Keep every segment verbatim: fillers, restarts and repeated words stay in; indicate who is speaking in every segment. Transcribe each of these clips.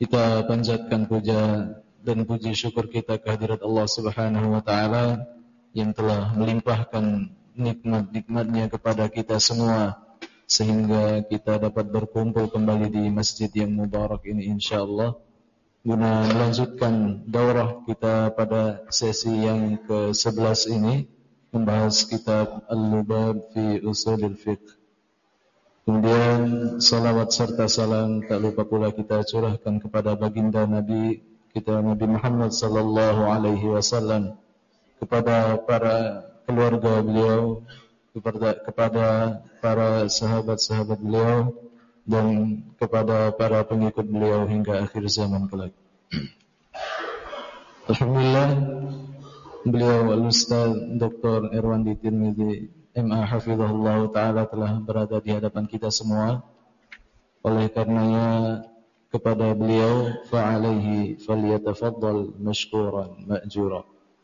Speaker 1: Kita panjatkan puja dan puji syukur kita kehadirat Allah Subhanahu wa taala yang telah melimpahkan nikmat-nikmatnya kepada kita semua sehingga kita dapat berkumpul kembali di masjid yang mubarak ini insyaallah guna melanjutkan daurah kita pada sesi yang ke sebelas ini membahas kitab Al-Lubab fi Ushulil Fiqh. Kemudian salawat serta salam tak lupa pula kita curahkan kepada baginda Nabi kita Nabi Muhammad sallallahu alaihi wasallam, kepada para keluarga beliau, kepada kepada para sahabat-sahabat beliau dan kepada para pengikut beliau hingga akhir zaman kelak. Alhamdulillah, beliau Al-Ustaz Doktor Irwandi Tirmizi M A hafizahullah ta'ala telah berada di hadapan kita semua. Oleh karenanya kepada beliau fa'alaihi falyatafaddal mashkuran ma'jura.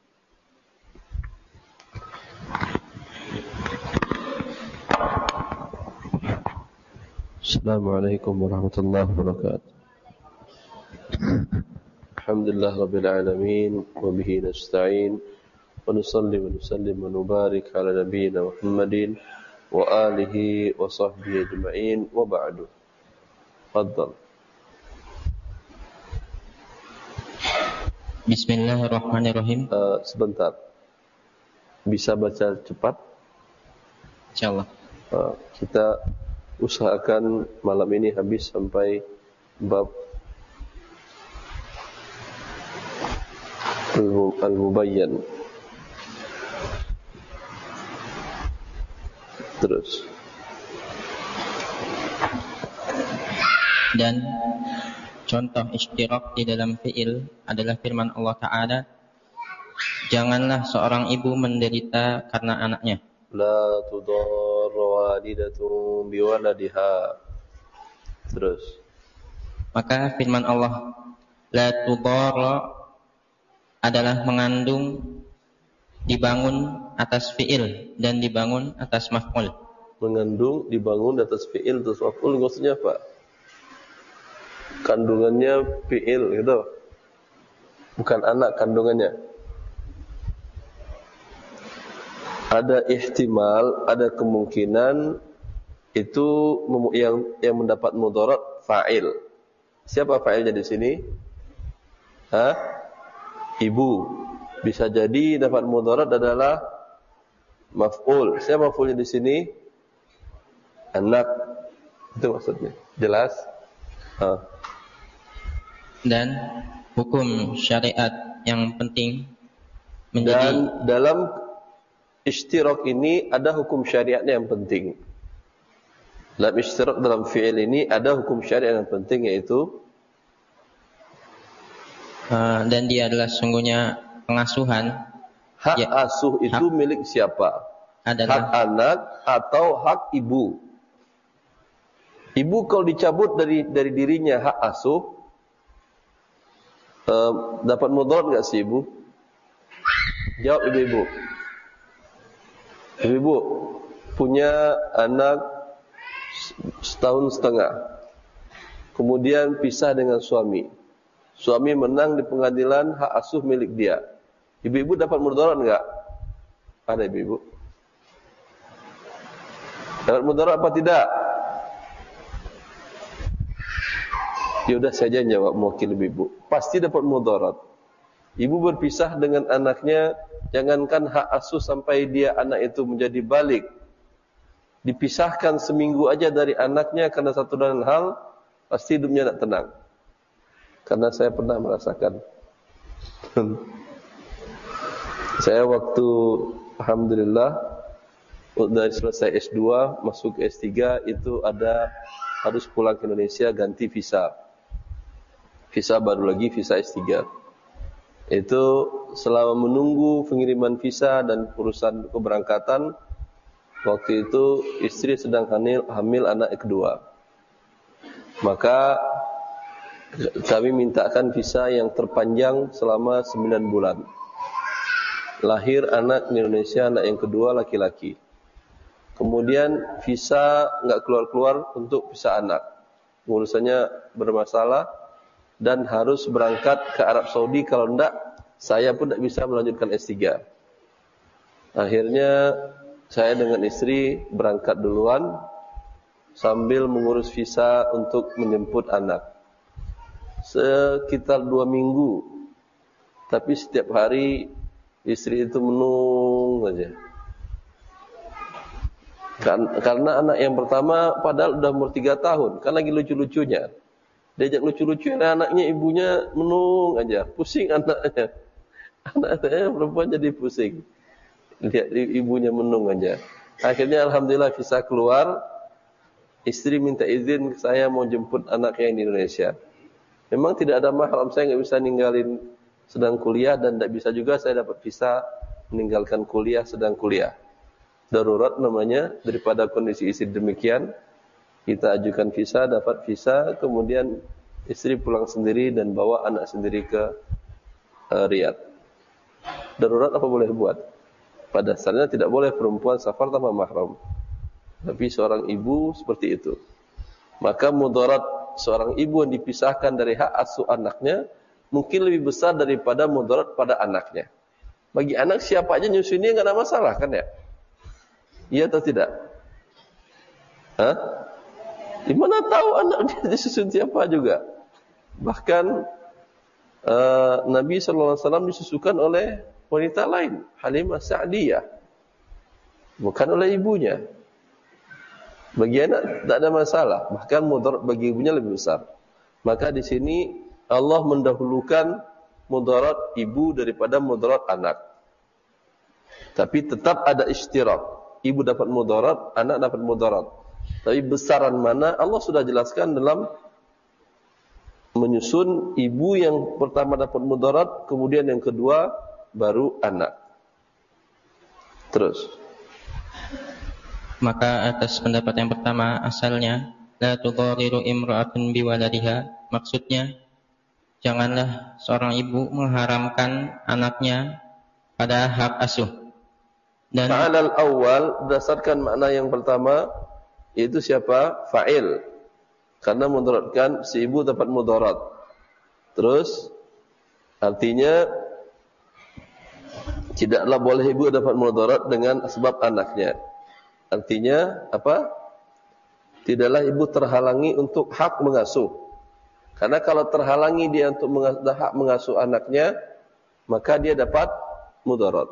Speaker 2: Assalamualaikum warahmatullahi wabarakatuh. Alhamdulillah rabbil alamin wa bihi nasta'in wa nusalli wa nusallim wa nubarik ala nabiyyina Muhammadin wa alihi wa sahbihi ajma'in wa ba'du. Tafadhal.
Speaker 3: Bismillahirrahmanirrahim.
Speaker 2: Uh, sebentar. Bisa baca cepat?
Speaker 3: Insyaallah.
Speaker 2: Uh, kita usahakan malam ini habis sampai bab Al-Mubayyan. Terus.
Speaker 3: Dan contoh istirak di dalam fi'il adalah firman Allah Ta'ala, janganlah seorang ibu menderita karena anaknya.
Speaker 2: La tudar walidatun biwaladiha. Terus.
Speaker 3: Maka firman Allah, la tudar adalah mengandung dibangun atas fi'il dan dibangun atas maf'ul.
Speaker 2: Mengandung dibangun atas fi'il atas maf'ul maksudnya apa? Kandungannya fi'il gitu. Bukan anak kandungannya. Ada ihtimal, ada kemungkinan itu yang yang mendapat mudarat fa'il. Siapa fa'ilnya di sini? Hah? Ibu. Bisa jadi dapat mudarat adalah maf'ul. Siapa maf'ulnya di sini? Anak. Itu maksudnya. Jelas? Ha.
Speaker 3: Dan hukum syariat yang penting menjadi,
Speaker 2: dan dalam ishtirak ini ada hukum syariatnya yang penting. Dalam ishtirak dalam fi'il ini ada hukum syariat yang penting, yaitu
Speaker 3: uh, dan dia adalah sungguhnya pengasuhan.
Speaker 2: Hak
Speaker 3: ya,
Speaker 2: asuh itu hak milik siapa?
Speaker 3: Adalah
Speaker 2: hak anak atau hak ibu? Ibu kalau dicabut dari dari dirinya hak asuh, uh, dapat mudarat enggak sih ibu? Jawab ibu-ibu. Ibu-ibu punya anak setahun setengah, kemudian pisah dengan suami. Suami menang di pengadilan, hak asuh milik dia. Ibu-ibu dapat mudarat enggak? Ada ibu-ibu? Dapat mudarat apa tidak? Ya udah saja jawab mewakili ibu. Pasti dapat mudarat. Ibu berpisah dengan anaknya, jangankan hak asuh sampai dia anak itu menjadi balik, dipisahkan seminggu aja dari anaknya karena satu dan hal, pasti hidupnya tidak tenang. Karena saya pernah merasakan. Saya waktu alhamdulillah dari selesai S dua masuk ke S tiga itu ada harus pulang ke Indonesia ganti visa. Visa baru lagi visa S tiga. Itu selama menunggu pengiriman visa dan urusan keberangkatan, waktu itu istri sedang hamil, hamil anak kedua. Maka kami mintakan visa yang terpanjang selama sembilan bulan. Lahir anak di Indonesia, anak yang kedua laki-laki. Kemudian visa enggak keluar-keluar untuk visa anak. Urusannya bermasalah. dan harus berangkat ke Arab Saudi, kalau tidak saya pun tidak bisa melanjutkan S tiga. Akhirnya saya dengan istri berangkat duluan sambil mengurus visa untuk menjemput anak. Sekitar dua minggu, tapi setiap hari istri itu menung aja. Karena anak yang pertama padahal udah umur tiga tahun, kan lagi lucu-lucunya. Diajak lucu-lucunya, anaknya ibunya menung aja, pusing anaknya. Anaknya perempuan jadi pusing. Lihat ibunya menung aja. Akhirnya alhamdulillah visa keluar. Istri minta izin saya mau jemput anaknya di Indonesia. Memang tidak ada mahram, saya nggak bisa ninggalin sedang kuliah, dan tidak bisa juga saya dapat visa meninggalkan kuliah sedang kuliah. Darurat namanya, daripada kondisi istri demikian, kita ajukan visa, dapat visa, kemudian istri pulang sendiri dan bawa anak sendiri ke uh, Riyadh. Darurat apa boleh buat? Pada dasarnya tidak boleh perempuan safar tanpa mahram. Tapi seorang ibu seperti itu. Maka mudarat seorang ibu yang dipisahkan dari hak asuh anaknya mungkin lebih besar daripada mudarat pada anaknya. Bagi anak siapa aja nyusunnya enggak ada masalah kan ya? Iya atau tidak? Hah? Gimana tahu anak dia disusun siapa juga? Bahkan uh, Nabi shallallahu alaihi wasallam disusukan oleh wanita lain, Halimah Sa'diyah, bukan oleh ibunya. Bagi anak tak ada masalah, bahkan mudarat bagi ibunya lebih besar. Maka di sini Allah mendahulukan mudarat ibu daripada mudarat anak. Tapi tetap ada istirak. Ibu dapat mudarat, anak dapat mudarat. Tapi besaran mana Allah sudah jelaskan dalam menyusun ibu yang pertama dapat mudarat, kemudian yang kedua baru anak. Terus.
Speaker 3: Maka atas pendapat yang pertama asalnya la tudhariru imra'atun biwaladiha, maksudnya janganlah seorang ibu mengharamkan anaknya pada hak asuh. Dan
Speaker 2: Fa'alal awal berdasarkan makna yang pertama, yaitu siapa? Fa'il. Karena mudaratkan si ibu dapat mudarat. Terus artinya tidaklah boleh ibu dapat mudarat dengan sebab anaknya. Artinya apa? Tidaklah ibu terhalangi untuk hak mengasuh. Karena kalau terhalangi dia untuk mengasuh, hak mengasuh anaknya, maka dia dapat mudarat.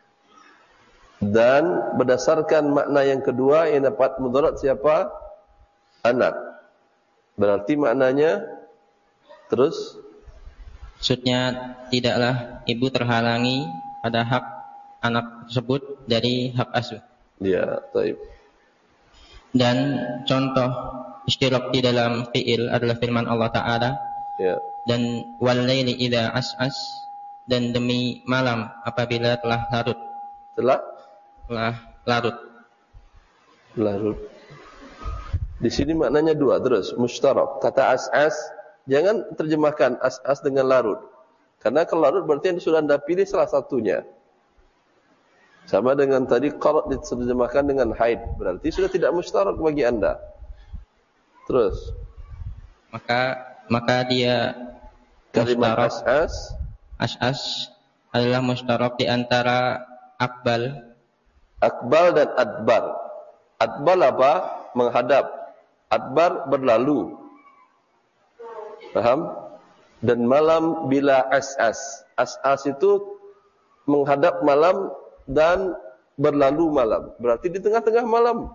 Speaker 2: Dan berdasarkan makna yang kedua, yang dapat mudarat siapa? Anak. Berarti maknanya terus
Speaker 3: maksudnya tidaklah ibu terhalangi pada hak anak tersebut dari hak asuh.
Speaker 2: Ya, baik.
Speaker 3: Dan contoh istirak di dalam fi'il adalah firman Allah Ta'ala.
Speaker 2: Ya.
Speaker 3: Dan wal laili idza as'as, dan demi malam apabila telah larut.
Speaker 2: Telah
Speaker 3: Telah larut.
Speaker 2: Larut. Di sini maknanya dua terus, mustarak. Kata as'as, jangan terjemahkan as'as dengan larut. Karena kalau larut berarti yang sudah Anda pilih salah satunya. Sama dengan tadi qarat diterjemahkan dengan haid, berarti sudah tidak mustarak bagi Anda. Terus
Speaker 3: Maka maka dia
Speaker 2: kalimat
Speaker 3: mustarak.
Speaker 2: as'as
Speaker 3: As'as adalah mustarak di antara akbal,
Speaker 2: akbal dan adbar. Adbal apa? Menghadap. Adbar berlalu. Paham? Dan malam bila as'as. As'as itu menghadap malam dan berlalu malam. Berarti di tengah-tengah malam.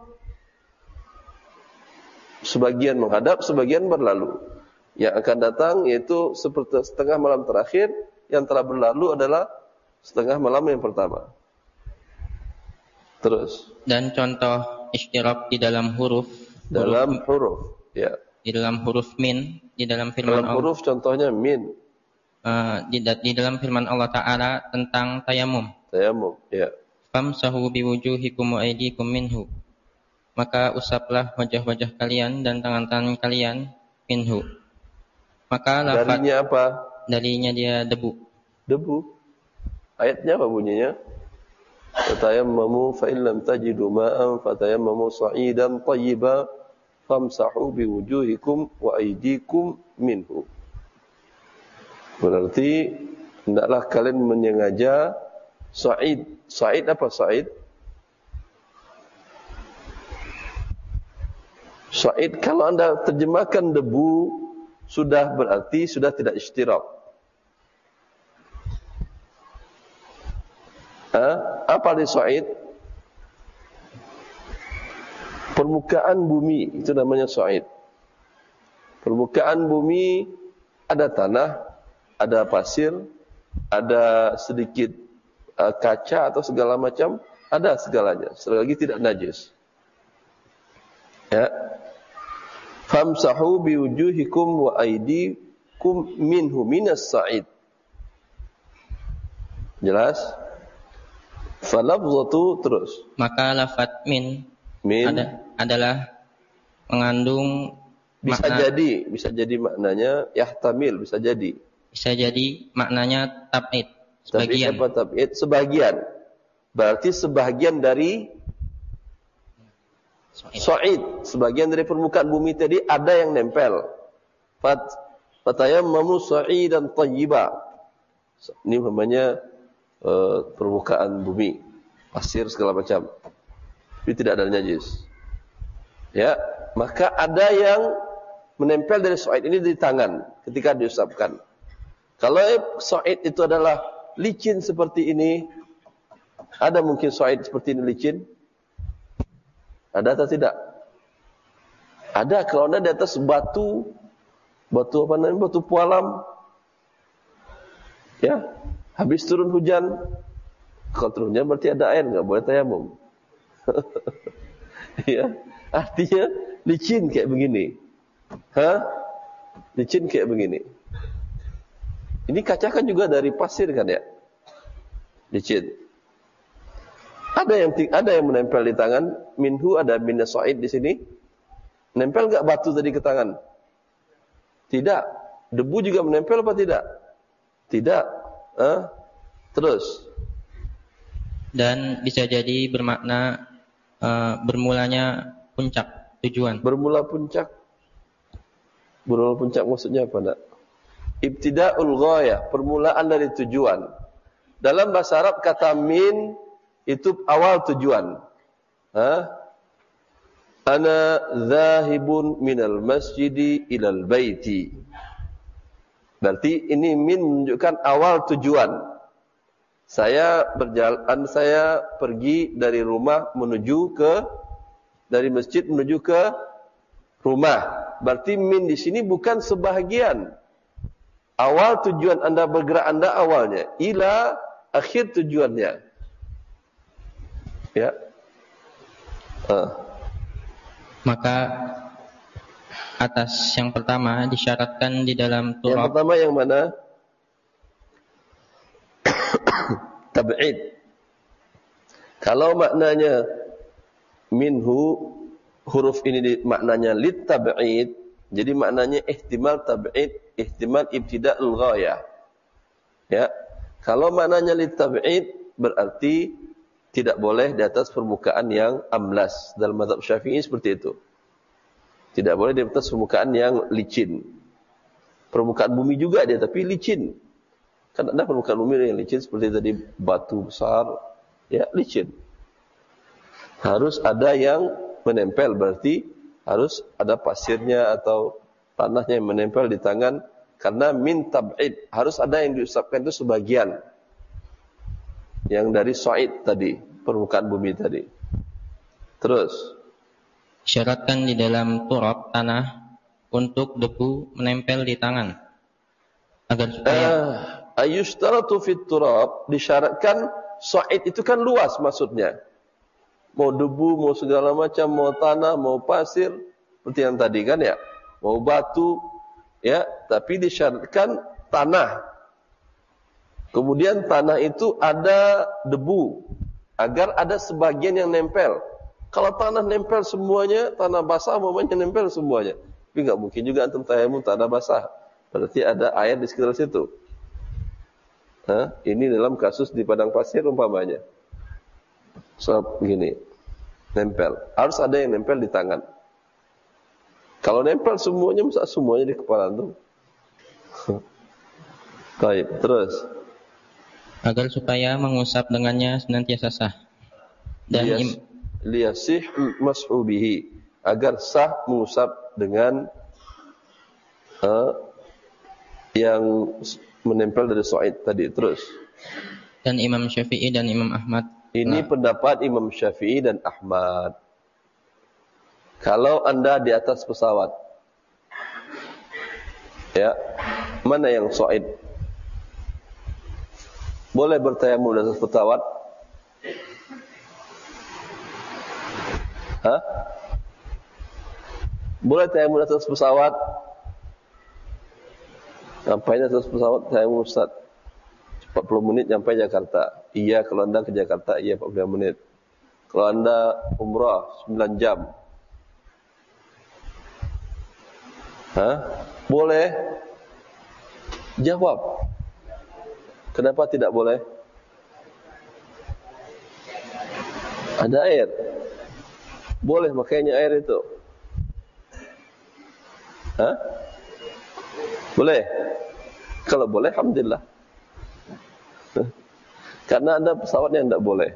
Speaker 2: Sebagian menghadap, sebagian berlalu. Yang akan datang yaitu seperti setengah malam terakhir, yang telah berlalu adalah setengah malam yang pertama. Terus.
Speaker 3: Dan contoh istirak di dalam huruf.
Speaker 2: Dalam huruf. Ya.
Speaker 3: Di dalam huruf min, di dalam firman
Speaker 2: dalam
Speaker 3: Allah.
Speaker 2: huruf contohnya min.
Speaker 3: Uh, di, di dalam firman Allah Ta'ala tentang tayamum.
Speaker 2: Tayamum, ya.
Speaker 3: Famsahu biwujuhikum wa aydikum minhu. Maka usaplah wajah-wajah kalian dan tangan-tangan kalian minhu. Maka lafaz
Speaker 2: darinya apa?
Speaker 3: Darinya dia debu.
Speaker 2: Debu. Ayatnya apa bunyinya? Fatayammamu fa in lam tajidu ma'an fatayammamu sa'idan tayyiban famsahu biwujuhikum wa aydikum minhu. Berarti hendaklah kalian menyengaja sa'id. Sa'id apa sa'id? Sa'id kalau anda terjemahkan debu sudah berarti sudah tidak istirak. Ha? Apa arti sa'id? Permukaan bumi itu namanya sa'id. Permukaan bumi ada tanah, ada pasir, ada sedikit uh, kaca atau segala macam, ada segalanya. Selagi tidak najis. Ya. Famsahu biwujuhikum wa aydikum minhu minas sa'id. Jelas? Falafzatu terus.
Speaker 3: Maka lafaz min,
Speaker 2: min
Speaker 3: ada, adalah mengandung
Speaker 2: bisa
Speaker 3: makna,
Speaker 2: jadi, bisa jadi maknanya yahtamil, bisa jadi.
Speaker 3: Bisa jadi maknanya tab'id,
Speaker 2: Tab'id
Speaker 3: sebagian.
Speaker 2: apa tab'id? Sebagian. Berarti sebagian dari sa'id, sebagian dari permukaan bumi tadi ada yang nempel. Fat fatayammamu sa'idan thayyiba. Ini namanya uh, permukaan bumi, pasir segala macam. Tapi tidak ada najis. Ya, maka ada yang menempel dari sa'id ini di tangan ketika diusapkan. Kalau sa'id itu adalah licin seperti ini, ada mungkin sa'id seperti ini licin? Ada atau tidak? Ada. Kalau anda di atas batu, batu apa namanya, batu pualam, ya, habis turun hujan, kalau turun hujan berarti ada air, nggak boleh tayamum. Ya, artinya licin kayak begini. Hah? Licin kayak begini. Ini kaca kan juga dari pasir kan ya? Licin. Ada yang ada yang menempel di tangan, minhu ada minas sa'id di sini. Nempel enggak batu tadi ke tangan? Tidak. Debu juga menempel apa tidak? Tidak. Hah? Terus.
Speaker 3: Dan bisa jadi bermakna uh, bermulanya puncak tujuan.
Speaker 2: Bermula puncak. Bermula puncak maksudnya apa nak? Ibtida'ul ghayah, permulaan dari tujuan. Dalam bahasa Arab kata min itu awal tujuan. Ha? Ana zahibun minal masjidi ilal baiti. Berarti ini min menunjukkan awal tujuan. Saya berjalan, saya pergi dari rumah menuju ke, dari masjid menuju ke rumah. Berarti min di sini bukan sebahagian. Awal tujuan anda bergerak anda awalnya, ila akhir tujuannya. Ya. Uh.
Speaker 3: Maka atas yang pertama disyaratkan di dalam turab.
Speaker 2: Yang pertama yang mana? Tab'id. Kalau maknanya minhu, huruf ini di, maknanya lit tab'id, jadi maknanya ihtimal tab'id, ihtimal ibtida'ul ghayah. Ya. Kalau maknanya lit tab'id berarti tidak boleh di atas permukaan yang amlas. Dalam mazhab Syafi'i seperti itu. Tidak boleh di atas permukaan yang licin. Permukaan bumi juga dia tapi licin. Kan ada permukaan bumi yang licin seperti tadi batu besar, ya licin. Harus ada yang menempel, berarti harus ada pasirnya atau tanahnya yang menempel di tangan, karena min tab'id, harus ada yang diusapkan itu sebagian. Yang dari sa'id tadi, permukaan bumi tadi. Terus
Speaker 3: syaratkan di dalam turab tanah untuk debu menempel di tangan agar supaya
Speaker 2: uh, ayushtaratu fit turab, disyaratkan sa'id itu kan luas maksudnya. Mau debu, mau segala macam, mau tanah, mau pasir, seperti yang tadi kan ya. Mau batu, ya, tapi disyaratkan tanah. Kemudian tanah itu ada debu, agar ada sebagian yang nempel. Kalau tanah nempel semuanya, tanah basah momennya nempel semuanya. Tapi enggak mungkin juga antum tayamum tanah basah. Berarti ada air di sekitar situ. Hah? Ini dalam kasus di padang pasir umpamanya. So, begini. Nempel. Harus ada yang nempel di tangan. Kalau nempel semuanya, masa semuanya di kepala antum? Baik, terus.
Speaker 3: Agar supaya mengusap dengannya senantiasa sah. Dan
Speaker 2: Liyas,
Speaker 3: im,
Speaker 2: liyasih mas'u bihi, agar sah mengusap dengan uh, yang menempel dari su'id tadi. Terus.
Speaker 3: dan Imam Syafi'i dan Imam Ahmad.
Speaker 2: Ini
Speaker 3: Nah,
Speaker 2: pendapat Imam Syafi'i dan Ahmad. Kalau Anda di atas pesawat, ya, mana yang su'id? Boleh bertayamum di atas pesawat? Hah? Boleh tayamum di atas pesawat? Ngapain di atas pesawat tayamum, Ustaz? empat puluh menit sampai Jakarta. Iya, kalau Anda ke Jakarta, iya empat puluh menit. Kalau Anda umrah sembilan jam. Hah? Boleh? Jawab. Kenapa tidak boleh? Ada air. Boleh makanya air itu. Hah? Boleh? Kalau boleh, alhamdulillah. Karena ada pesawat yang tidak boleh.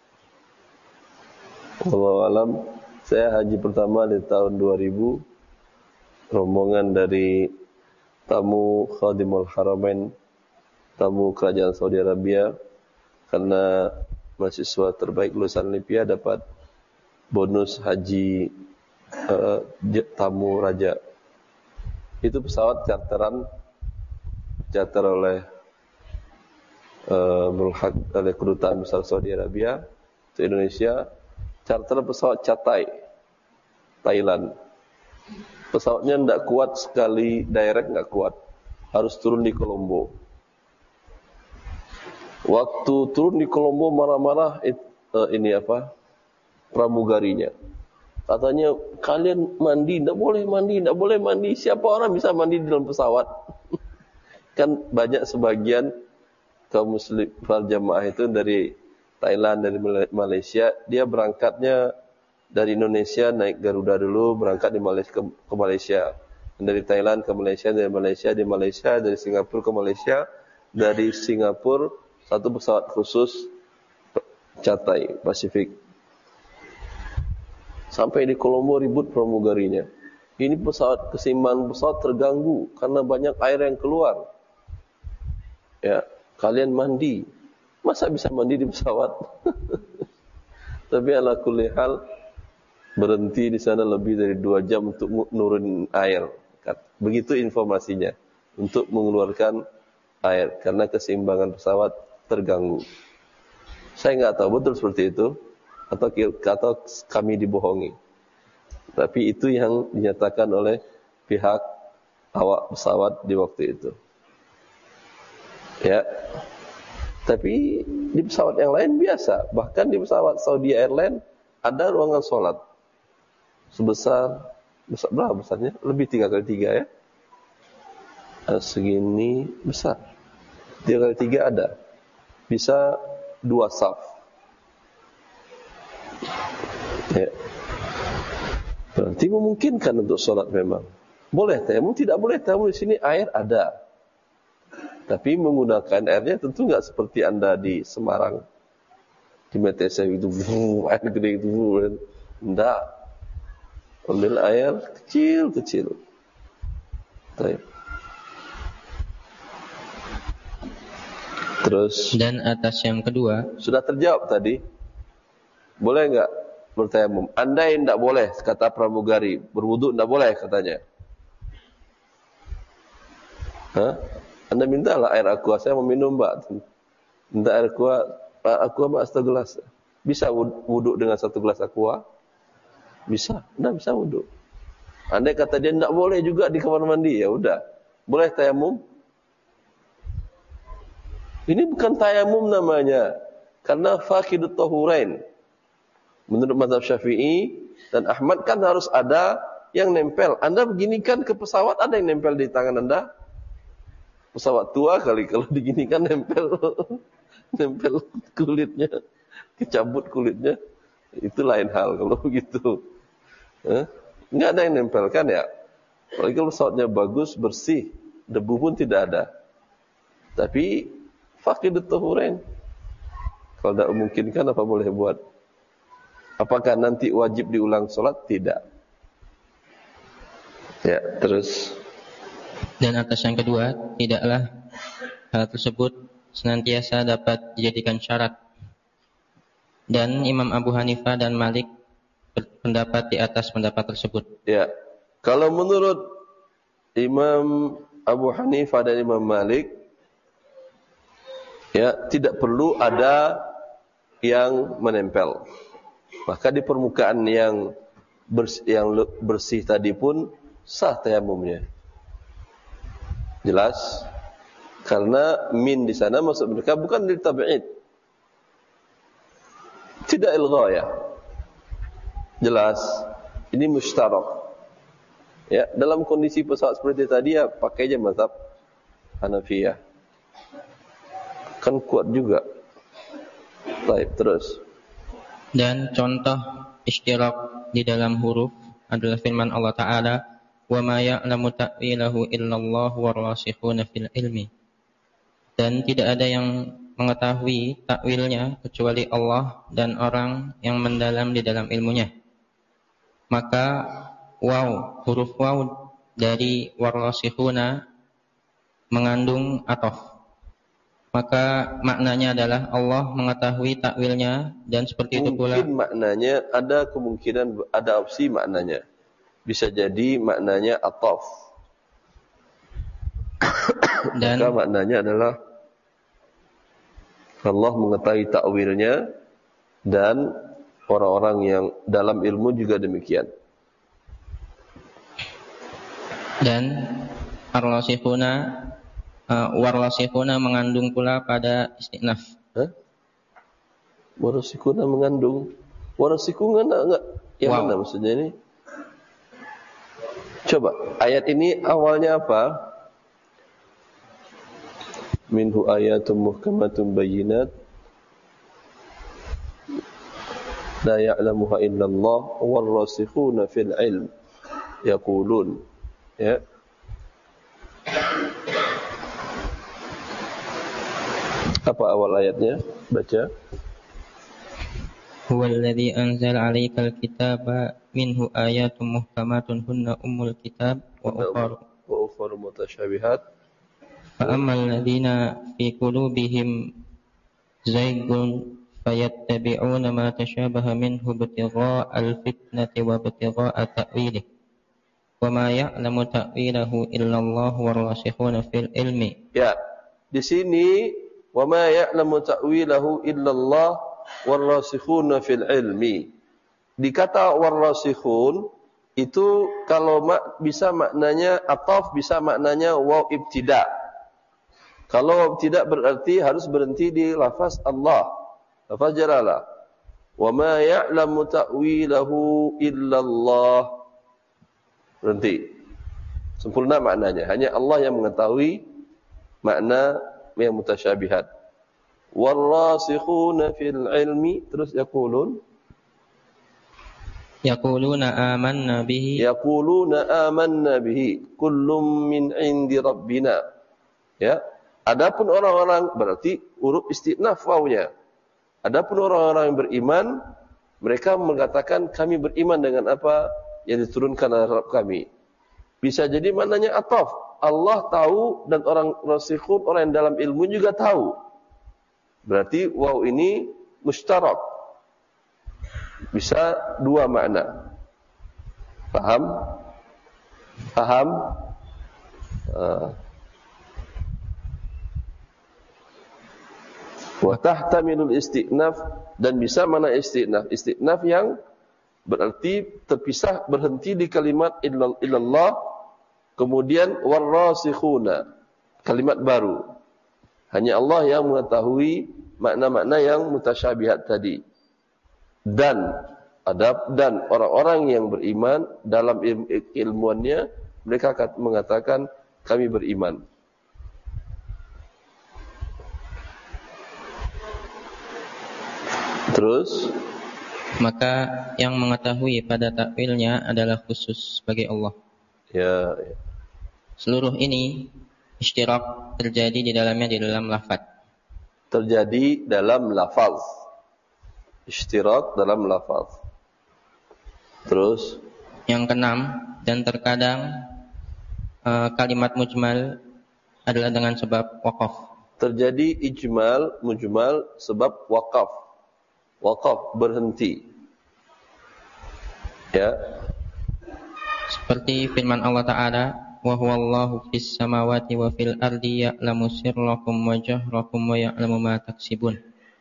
Speaker 2: Wallahu alam. Saya haji pertama di tahun dua ribu. Rombongan dari tamu Khadimul Haramain, tamu kerajaan Saudi Arabia, karena mahasiswa terbaik lulusan Libya dapat bonus haji uh, tamu raja. Itu pesawat charteran, charter oleh uh, berhak oleh kedutaan besar Saudi Arabia ke Indonesia, charter pesawat Cathay, Thailand. Pesawatnya tidak kuat sekali, direct nggak kuat, harus turun di Colombo. Waktu turun di Colombo marah-marah it, uh, ini apa pramugarinya. Katanya kalian mandi, tidak boleh mandi, tidak boleh mandi. Siapa orang bisa mandi di dalam pesawat? Kan banyak sebagian kaum muslim para jamaah itu dari Thailand, dari Malaysia, dia berangkatnya dari Indonesia naik Garuda dulu, berangkat di Malaysia ke, ke Malaysia. Dari Thailand ke Malaysia, dari Malaysia di Malaysia, dari Singapura ke Malaysia, dari Singapura satu pesawat khusus Cathay Pasifik. Sampai di Colombo ribut pramugarinya. Ini pesawat, keseimbangan pesawat terganggu karena banyak air yang keluar. Ya, kalian mandi. Masa bisa mandi di pesawat? Tapi ala kulli hal berhenti di sana lebih dari dua jam untuk nurunin air. Begitu informasinya. Untuk mengeluarkan air. Karena keseimbangan pesawat terganggu. Saya nggak tahu betul seperti itu. Atau, atau kami dibohongi. Tapi itu yang dinyatakan oleh pihak awak pesawat di waktu itu. Ya. Tapi di pesawat yang lain biasa. Bahkan di pesawat Saudi Airlines ada ruangan sholat. Sebesar, besar berapa besarnya? Lebih tiga kali tiga ya. Segini besar. Tiga kali tiga ada. Bisa dua saf. Ya. Berarti memungkinkan untuk sholat memang. Boleh tayamum, tidak boleh tayamum di sini air ada. Tapi menggunakan airnya tentu nggak seperti Anda di Semarang. Di M T S itu, air gede itu, enggak. Ambil air kecil-kecil. Baik. Terus.
Speaker 3: Dan atas yang kedua.
Speaker 2: Sudah terjawab tadi. Boleh enggak bertayamum? Andai tidak boleh, kata pramugari. Berwudu tidak boleh katanya. Hah? Anda mintalah air aqua. Saya mau minum mbak. Minta air aqua. Aqua mbak satu gelas. Bisa wudu dengan satu gelas aqua? Bisa, tidak bisa wudu. Andai kata dia tidak boleh juga di kamar mandi, ya udah. Boleh tayamum? Ini bukan tayamum namanya, karena faqidut tahurain. Menurut mazhab Syafi'i dan Ahmad kan harus ada yang nempel. Anda beginikan ke pesawat, ada yang nempel di tangan Anda? Pesawat tua kali kalau diginikan nempel, nempel kulitnya, kecabut kulitnya. Itu lain hal kalau begitu. Eh? Nggak ada yang nempel kan ya. Apalagi kalau pesawatnya bagus, bersih, debu pun tidak ada. Tapi faqidut tahurain. Kalau tidak memungkinkan apa boleh buat? Apakah nanti wajib diulang solat? Tidak. Ya, terus.
Speaker 3: Dan atas yang kedua, tidaklah hal tersebut senantiasa dapat dijadikan syarat. Dan Imam Abu Hanifah dan Malik berpendapat di atas pendapat tersebut.
Speaker 2: Ya, kalau menurut Imam Abu Hanifah dan Imam Malik, ya tidak perlu ada yang menempel. Maka di permukaan yang bersih, yang bersih tadi pun sah tayamumnya. Jelas? Karena min di sana maksud mereka bukan lil tab'id. Tidak ilghaya. Jelas? Ini mushtarak. Ya, dalam kondisi pesawat seperti tadi ya pakai aja mazhab Hanafiyah. Kan kuat juga. Baik, terus.
Speaker 3: Dan contoh istirak di dalam huruf adalah firman Allah Ta'ala, wa ma ya'lamu ta'wilahu illallah warasikhuna fil ilmi. Dan tidak ada yang mengetahui takwilnya kecuali Allah dan orang yang mendalam di dalam ilmunya. Maka waw, huruf waw dari warasikhuna mengandung atof. Maka maknanya adalah Allah mengetahui takwilnya dan seperti itu pula.
Speaker 2: Mungkin maknanya ada kemungkinan ada opsi maknanya. Bisa jadi maknanya atof. Dan maka maknanya adalah Allah mengetahui takwilnya dan orang-orang yang dalam ilmu juga demikian.
Speaker 3: Dan ar-rasikhuna Uh, warasikhuna mengandung pula pada istinaf.
Speaker 2: Hah? Warasikhuna mengandung. Warasikhuna enggak, enggak. Yang wow. Mana maksudnya ini? Coba ayat ini awalnya apa? Minhu ayatun muhkamatun bayyinat la ya'lamuha illallah warasikhuna fil ilm yaqulun. Ya. Apa awal ayatnya? Baca.
Speaker 3: Huwallazi anzala 'alaikal kitaba minhu ayatun muhkamatun hunna ummul kitab wa ukhra
Speaker 2: wa ukhra mutasyabihat.
Speaker 3: Fa ammal ladzina fi qulubihim zaygun fayattabi'una ma tashabaha minhu ibtigha'al fitnati wa ibtigha'a ta'wilihi. Wa ma ya'lamu ta'wilahu illallah warasikhuna fil ilmi.
Speaker 2: Ya, di sini wa ma ya'lamu ta'wilahu illallah warasikhuna fil ilmi. Di kata warasikhun itu kalau mak, bisa maknanya ataf, bisa maknanya waw ibtida. Kalau waw ibtida berarti harus berhenti di lafaz Allah, lafaz jalalah. Wa ma ya'lamu ta'wilahu illallah. Berhenti. Sempurna maknanya. Hanya Allah yang mengetahui makna yang mutasyabihat. Warasikhuna fil ilmi, terus yaqulun
Speaker 3: yaquluna amanna bihi
Speaker 2: yaquluna amanna bihi kullum min indi rabbina. Ya, adapun orang-orang berarti huruf istinaf wawnya. Adapun orang-orang yang beriman, mereka mengatakan kami beriman dengan apa yang diturunkan oleh Rabb kami. Bisa jadi maknanya ataf. Allah tahu dan orang rasikhun, orang yang dalam ilmu juga tahu. Berarti waw ini mustarak. Bisa dua makna. Paham? Paham? Uh. Wa tahtamilul istinaf, dan bisa mana istinaf? Istinaf yang berarti terpisah, berhenti di kalimat illallah. Kemudian warasikhuna, kalimat baru. Hanya Allah yang mengetahui makna-makna yang mutasyabihat tadi. Dan adab dan orang-orang yang beriman dalam ilmu, ilmuannya, mereka mengatakan kami beriman. Terus
Speaker 3: maka yang mengetahui pada takwilnya adalah khusus bagi Allah.
Speaker 2: Ya, ya.
Speaker 3: Seluruh ini Ishtirak terjadi di dalamnya di dalam lafaz.
Speaker 2: Terjadi dalam lafaz. Ishtirak dalam lafaz. Terus
Speaker 3: yang keenam, dan terkadang uh, kalimat mujmal adalah dengan sebab waqaf.
Speaker 2: Terjadi ijmal, mujmal sebab waqaf. Waqaf berhenti. Ya.
Speaker 3: Seperti firman Allah Ta'ala, wa huwallahu fis samawati wa fil ardi ya'lamu sirrakum wa jahrakum wa ya'lamu ma taksibun.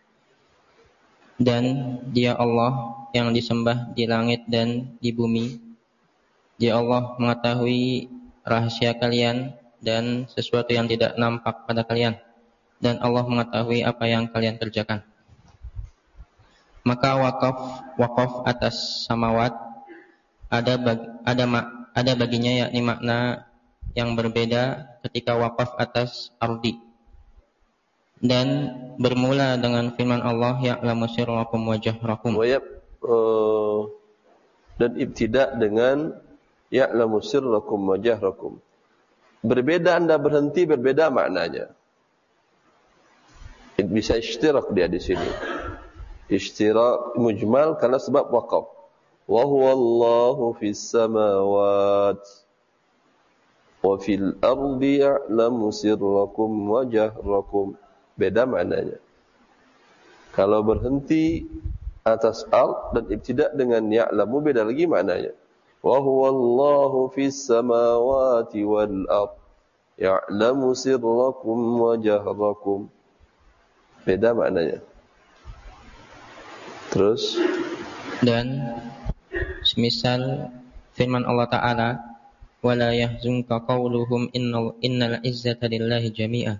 Speaker 3: Dan Dia Allah yang disembah di langit dan di bumi. Dia Allah mengetahui rahasia kalian dan sesuatu yang tidak nampak pada kalian. Dan Allah mengetahui apa yang kalian kerjakan. Maka wakaf wakaf atas samawat ada bag, ada ada baginya yakni makna yang berbeda ketika wakaf atas ardi. Dan bermula dengan firman Allah ya'lamu sirrakum wa jahrakum.
Speaker 2: Uh, dan ibtidak dengan ya'lamu sirrakum wa jahrakum. Berbeda anda berhenti, berbeda maknanya. Bisa ishtirak dia di sini. Ishtirak mujmal karena sebab waqaf. Wa huwallahu fis samawat wa fil ardi ya'lamu sirrakum wa jahrakum. Beda maknanya. Kalau berhenti atas al dan ibtidak dengan ya'lamu beda lagi maknanya. Wa huwallahu fis samawati wal ard ya'lamu sirrakum wa jahrakum. Beda maknanya. Terus
Speaker 3: dan semisal firman Allah Ta'ala wala yahzunka qawluhum innal innal izzata lillahi jami'a.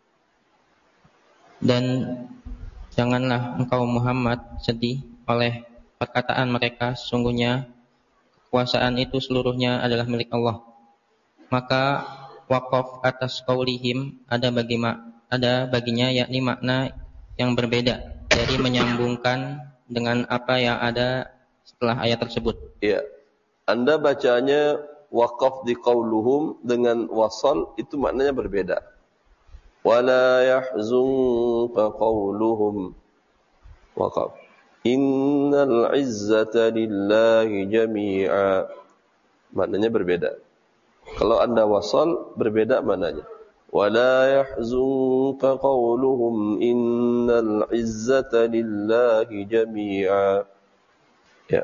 Speaker 3: Dan janganlah engkau Muhammad sedih oleh perkataan mereka, sungguhnya kekuasaan itu seluruhnya adalah milik Allah. Maka waqaf atas qaulihim ada bagi ada baginya yakni makna yang berbeda dari menyambungkan dengan apa yang ada setelah ayat tersebut.
Speaker 2: Iya. Anda bacanya waqaf di qauluhum dengan wasal itu maknanya berbeda. Wala yahzunka qawluhum waqaf innal izzata lillahi jami'a, maknanya berbeda. Kalau anda wasal berbeda maknanya. Wala yahzunka qawluhum innal izzata lillahi jami'a. Ya.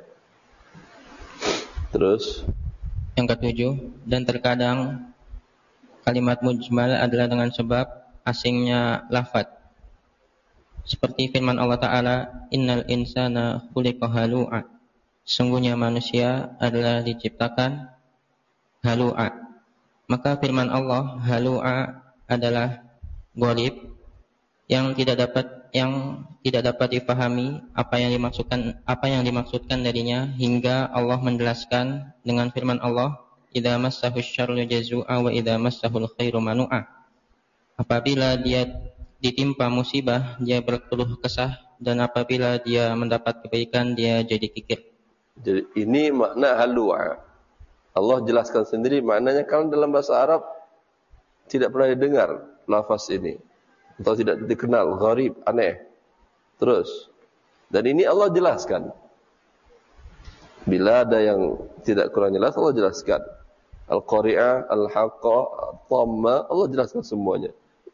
Speaker 2: Terus
Speaker 3: yang ketujuh, dan terkadang kalimat mujmal adalah dengan sebab asingnya lafaz. Seperti firman Allah Ta'ala, innal insana khuliqa halu'a. Sungguhnya manusia adalah diciptakan halu'a. Maka firman Allah halu'a adalah ghalib yang tidak dapat yang tidak dapat dipahami apa yang dimaksudkan apa yang dimaksudkan darinya hingga Allah menjelaskan dengan firman Allah, idza massahu syarru jazua wa idza massahul khairu manu'a. Apabila dia ditimpa musibah, dia berkeluh kesah, dan apabila dia mendapat kebaikan, dia jadi kikir.
Speaker 2: Jadi ini makna halu'a. Allah jelaskan sendiri maknanya. Kalau dalam bahasa Arab tidak pernah didengar lafaz ini, atau tidak dikenal, gharib, aneh. Terus, dan ini Allah jelaskan. Bila ada yang tidak kurang jelas, Allah jelaskan. Al-Qari'ah, Al-Haqqah, Al-Thamma, Allah jelaskan semuanya.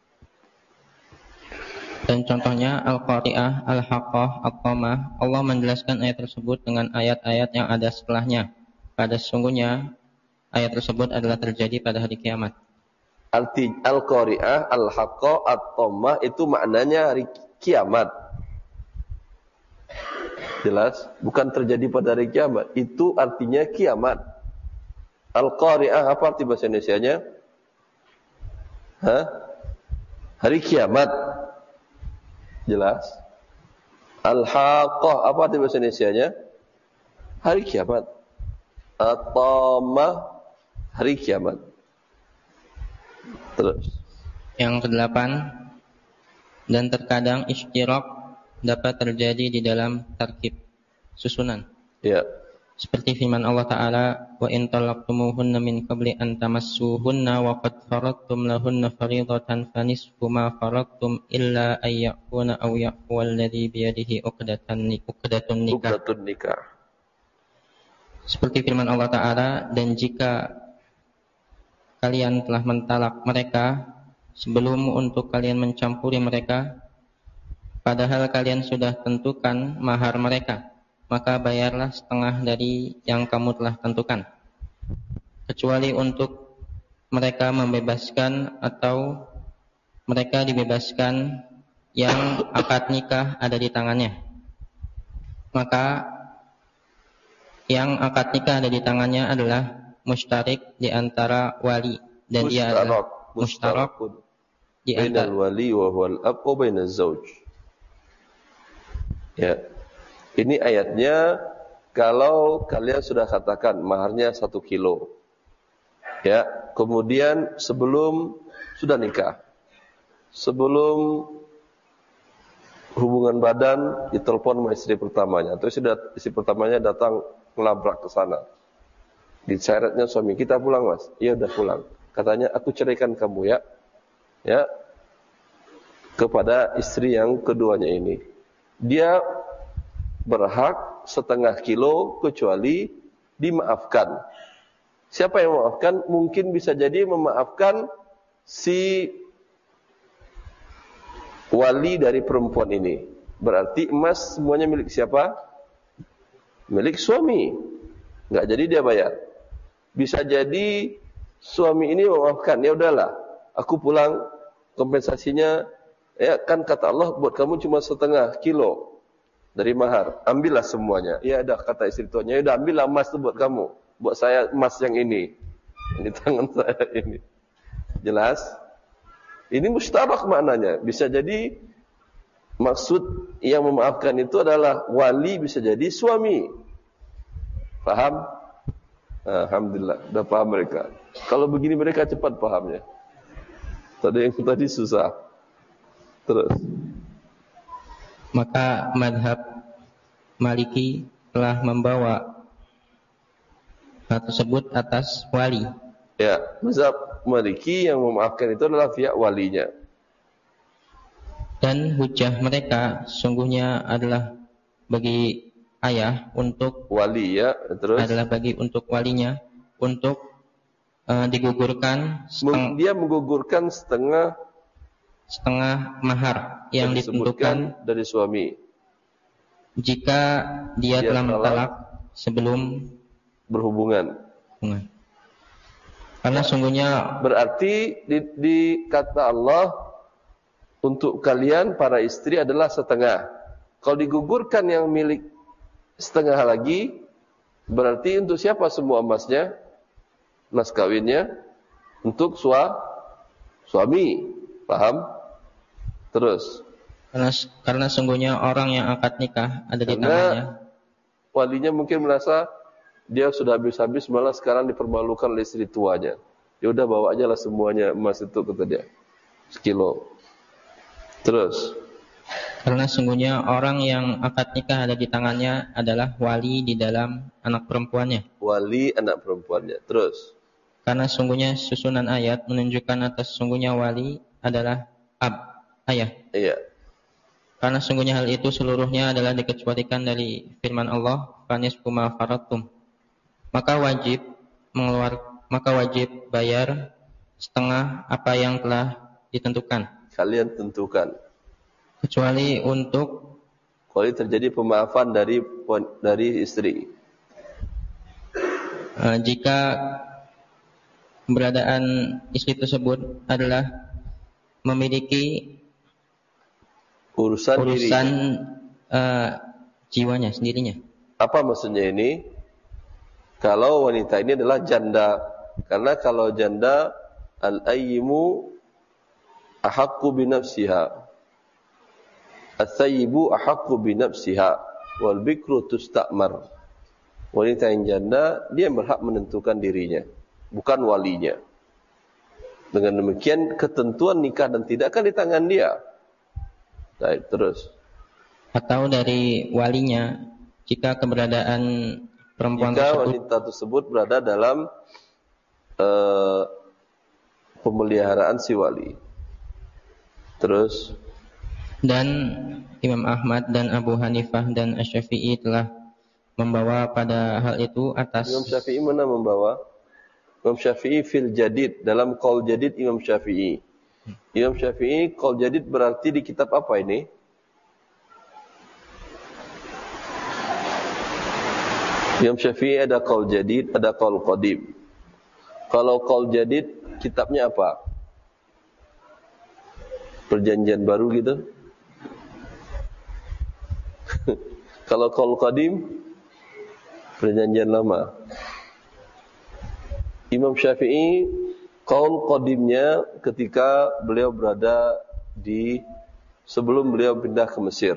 Speaker 3: Dan contohnya Al-Qari'ah, Al-Haqqah, Al-Thamma, Allah menjelaskan ayat tersebut dengan ayat-ayat yang ada setelahnya. Pada sesungguhnya ayat tersebut adalah terjadi pada hari kiamat.
Speaker 2: Al-Qari'ah, Al-Haqqah, Al-Thamma itu maknanya hari kiamat. Jelas? Bukan terjadi pada hari kiamat. Itu artinya kiamat. Al-Qari'ah apa arti bahasa Indonesianya? Hah? Hari kiamat. Jelas? Al-Haqqah apa arti bahasa Indonesianya? Hari kiamat. At-Tammah hari kiamat. Terus
Speaker 3: yang kedelapan, dan terkadang isytirak dapat terjadi di dalam tarkib susunan.
Speaker 2: Ya.
Speaker 3: Seperti firman Allah Ta'ala, wa in talaqtumuhunna min qabli an tamassuhunna wa qad faradtum lahunna fariidatan fanisfu ma faradtum illa ay ya'funa aw ya'fu alladhi biyadihi uqdatan uqdatun nikah.
Speaker 2: Uqdatun nikah.
Speaker 3: Seperti firman Allah Ta'ala, dan jika kalian telah mentalak mereka sebelum untuk kalian mencampuri mereka, padahal kalian sudah tentukan mahar mereka, maka bayarlah setengah dari yang kamu telah tentukan, kecuali untuk mereka membebaskan atau mereka dibebaskan yang akad nikah ada di tangannya. Maka yang akad nikah ada di tangannya adalah mustarik di antara wali, dan dia adalah mustarak di antara
Speaker 2: wali wa huwal ab wa bainaz zauj. Ya. Ini ayatnya kalau kalian sudah katakan maharnya satu kilo, ya, kemudian sebelum sudah nikah, sebelum hubungan badan ditelepon sama istri pertamanya, atau istri, istri pertamanya datang ngelabrak ke sana, diseretnya suami, kita pulang mas, iya udah pulang, katanya aku ceraikan kamu ya, ya, kepada istri yang keduanya ini, dia berhak setengah kilo kecuali dimaafkan. Siapa yang memaafkan? Mungkin bisa jadi memaafkan si wali dari perempuan ini. Berarti emas semuanya milik siapa? Milik suami. Enggak jadi dia bayar. Bisa jadi suami ini memaafkan. Ya udahlah, aku pulang, kompensasinya ya kan kata Allah buat kamu cuma setengah kilo dari mahar, ambillah semuanya. Ya dah kata istri tuanya, ya udah ambillah emas itu buat kamu, buat saya emas yang ini, di tangan saya ini. Jelas? Ini mustarak maknanya. Bisa jadi maksud yang memaafkan itu adalah wali, bisa jadi suami. Paham? Alhamdulillah, udah paham mereka. Kalau begini mereka cepat pahamnya. Tadi yang tadi susah. Terus.
Speaker 3: Maka madhab Maliki telah membawa hal tersebut atas wali.
Speaker 2: Ya, mazhab Maliki yang memaafkan itu adalah pihak walinya.
Speaker 3: Dan hujah mereka sungguhnya adalah bagi ayah untuk
Speaker 2: wali ya, terus
Speaker 3: adalah bagi untuk walinya untuk uh, digugurkan
Speaker 2: seteng- dia menggugurkan setengah
Speaker 3: setengah mahar yang ditentukan
Speaker 2: dari suami
Speaker 3: jika dia, dia telah mentalak sebelum
Speaker 2: berhubungan.
Speaker 3: Hubungan. Karena sungguhnya
Speaker 2: berarti di, di kata Allah untuk kalian para istri adalah setengah. Kalau digugurkan yang milik setengah lagi, berarti untuk siapa semua emasnya, mas kawinnya? Untuk sua, suami. Paham? Terus
Speaker 3: karena, karena sungguhnya orang yang akad nikah ada di tangannya,
Speaker 2: walinya mungkin merasa dia sudah habis-habis, malah sekarang dipermalukan oleh istri tuanya. Ya udah bawa aja lah semuanya emas itu, kata dia, sekilo. Terus
Speaker 3: karena sungguhnya orang yang akad nikah ada di tangannya adalah wali di dalam anak perempuannya.
Speaker 2: Wali anak perempuannya. Terus
Speaker 3: karena sungguhnya susunan ayat menunjukkan atas sungguhnya wali adalah ab, ayah.
Speaker 2: Iya.
Speaker 3: Karena sungguhnya hal itu seluruhnya adalah dikecualikan dari firman Allah, fanisfu ma faradtum. Maka wajib mengeluar, maka wajib bayar setengah apa yang telah ditentukan.
Speaker 2: Kalian tentukan.
Speaker 3: Kecuali untuk
Speaker 2: kalau terjadi pemaafan dari dari istri.
Speaker 3: Uh, jika keberadaan istri tersebut adalah memiliki
Speaker 2: urusan,
Speaker 3: urusan uh, jiwanya sendirinya.
Speaker 2: Apa maksudnya ini? Kalau wanita ini adalah janda, karena kalau janda al-ayyimu ahaqqu bi nafsiha, as-sayyibu ahaqqu bi nafsiha, wal bikru tusta'mar. Wanita yang janda dia berhak menentukan dirinya, bukan walinya. Dengan demikian ketentuan nikah dan tidak kan di tangan dia. Baik, terus.
Speaker 3: Atau dari walinya jika keberadaan perempuan
Speaker 2: jika
Speaker 3: tersebut
Speaker 2: wanita tersebut berada dalam uh, pemeliharaan si wali. Terus
Speaker 3: dan Imam Ahmad dan Abu Hanifah dan Asy-Syafi'i telah membawa pada hal itu atas
Speaker 2: Imam Syafi'i mana membawa? Imam Syafi'i fil jadid, dalam qaul jadid Imam Syafi'i. Imam Syafi'i qaul jadid berarti di kitab apa ini? Imam Syafi'i ada qaul jadid, ada qaul qadim. Kalau qaul jadid kitabnya apa? Perjanjian baru gitu. Kalau qaul qadim perjanjian lama. Imam Syafi'i qaul qadimnya ketika beliau berada di sebelum beliau pindah ke Mesir.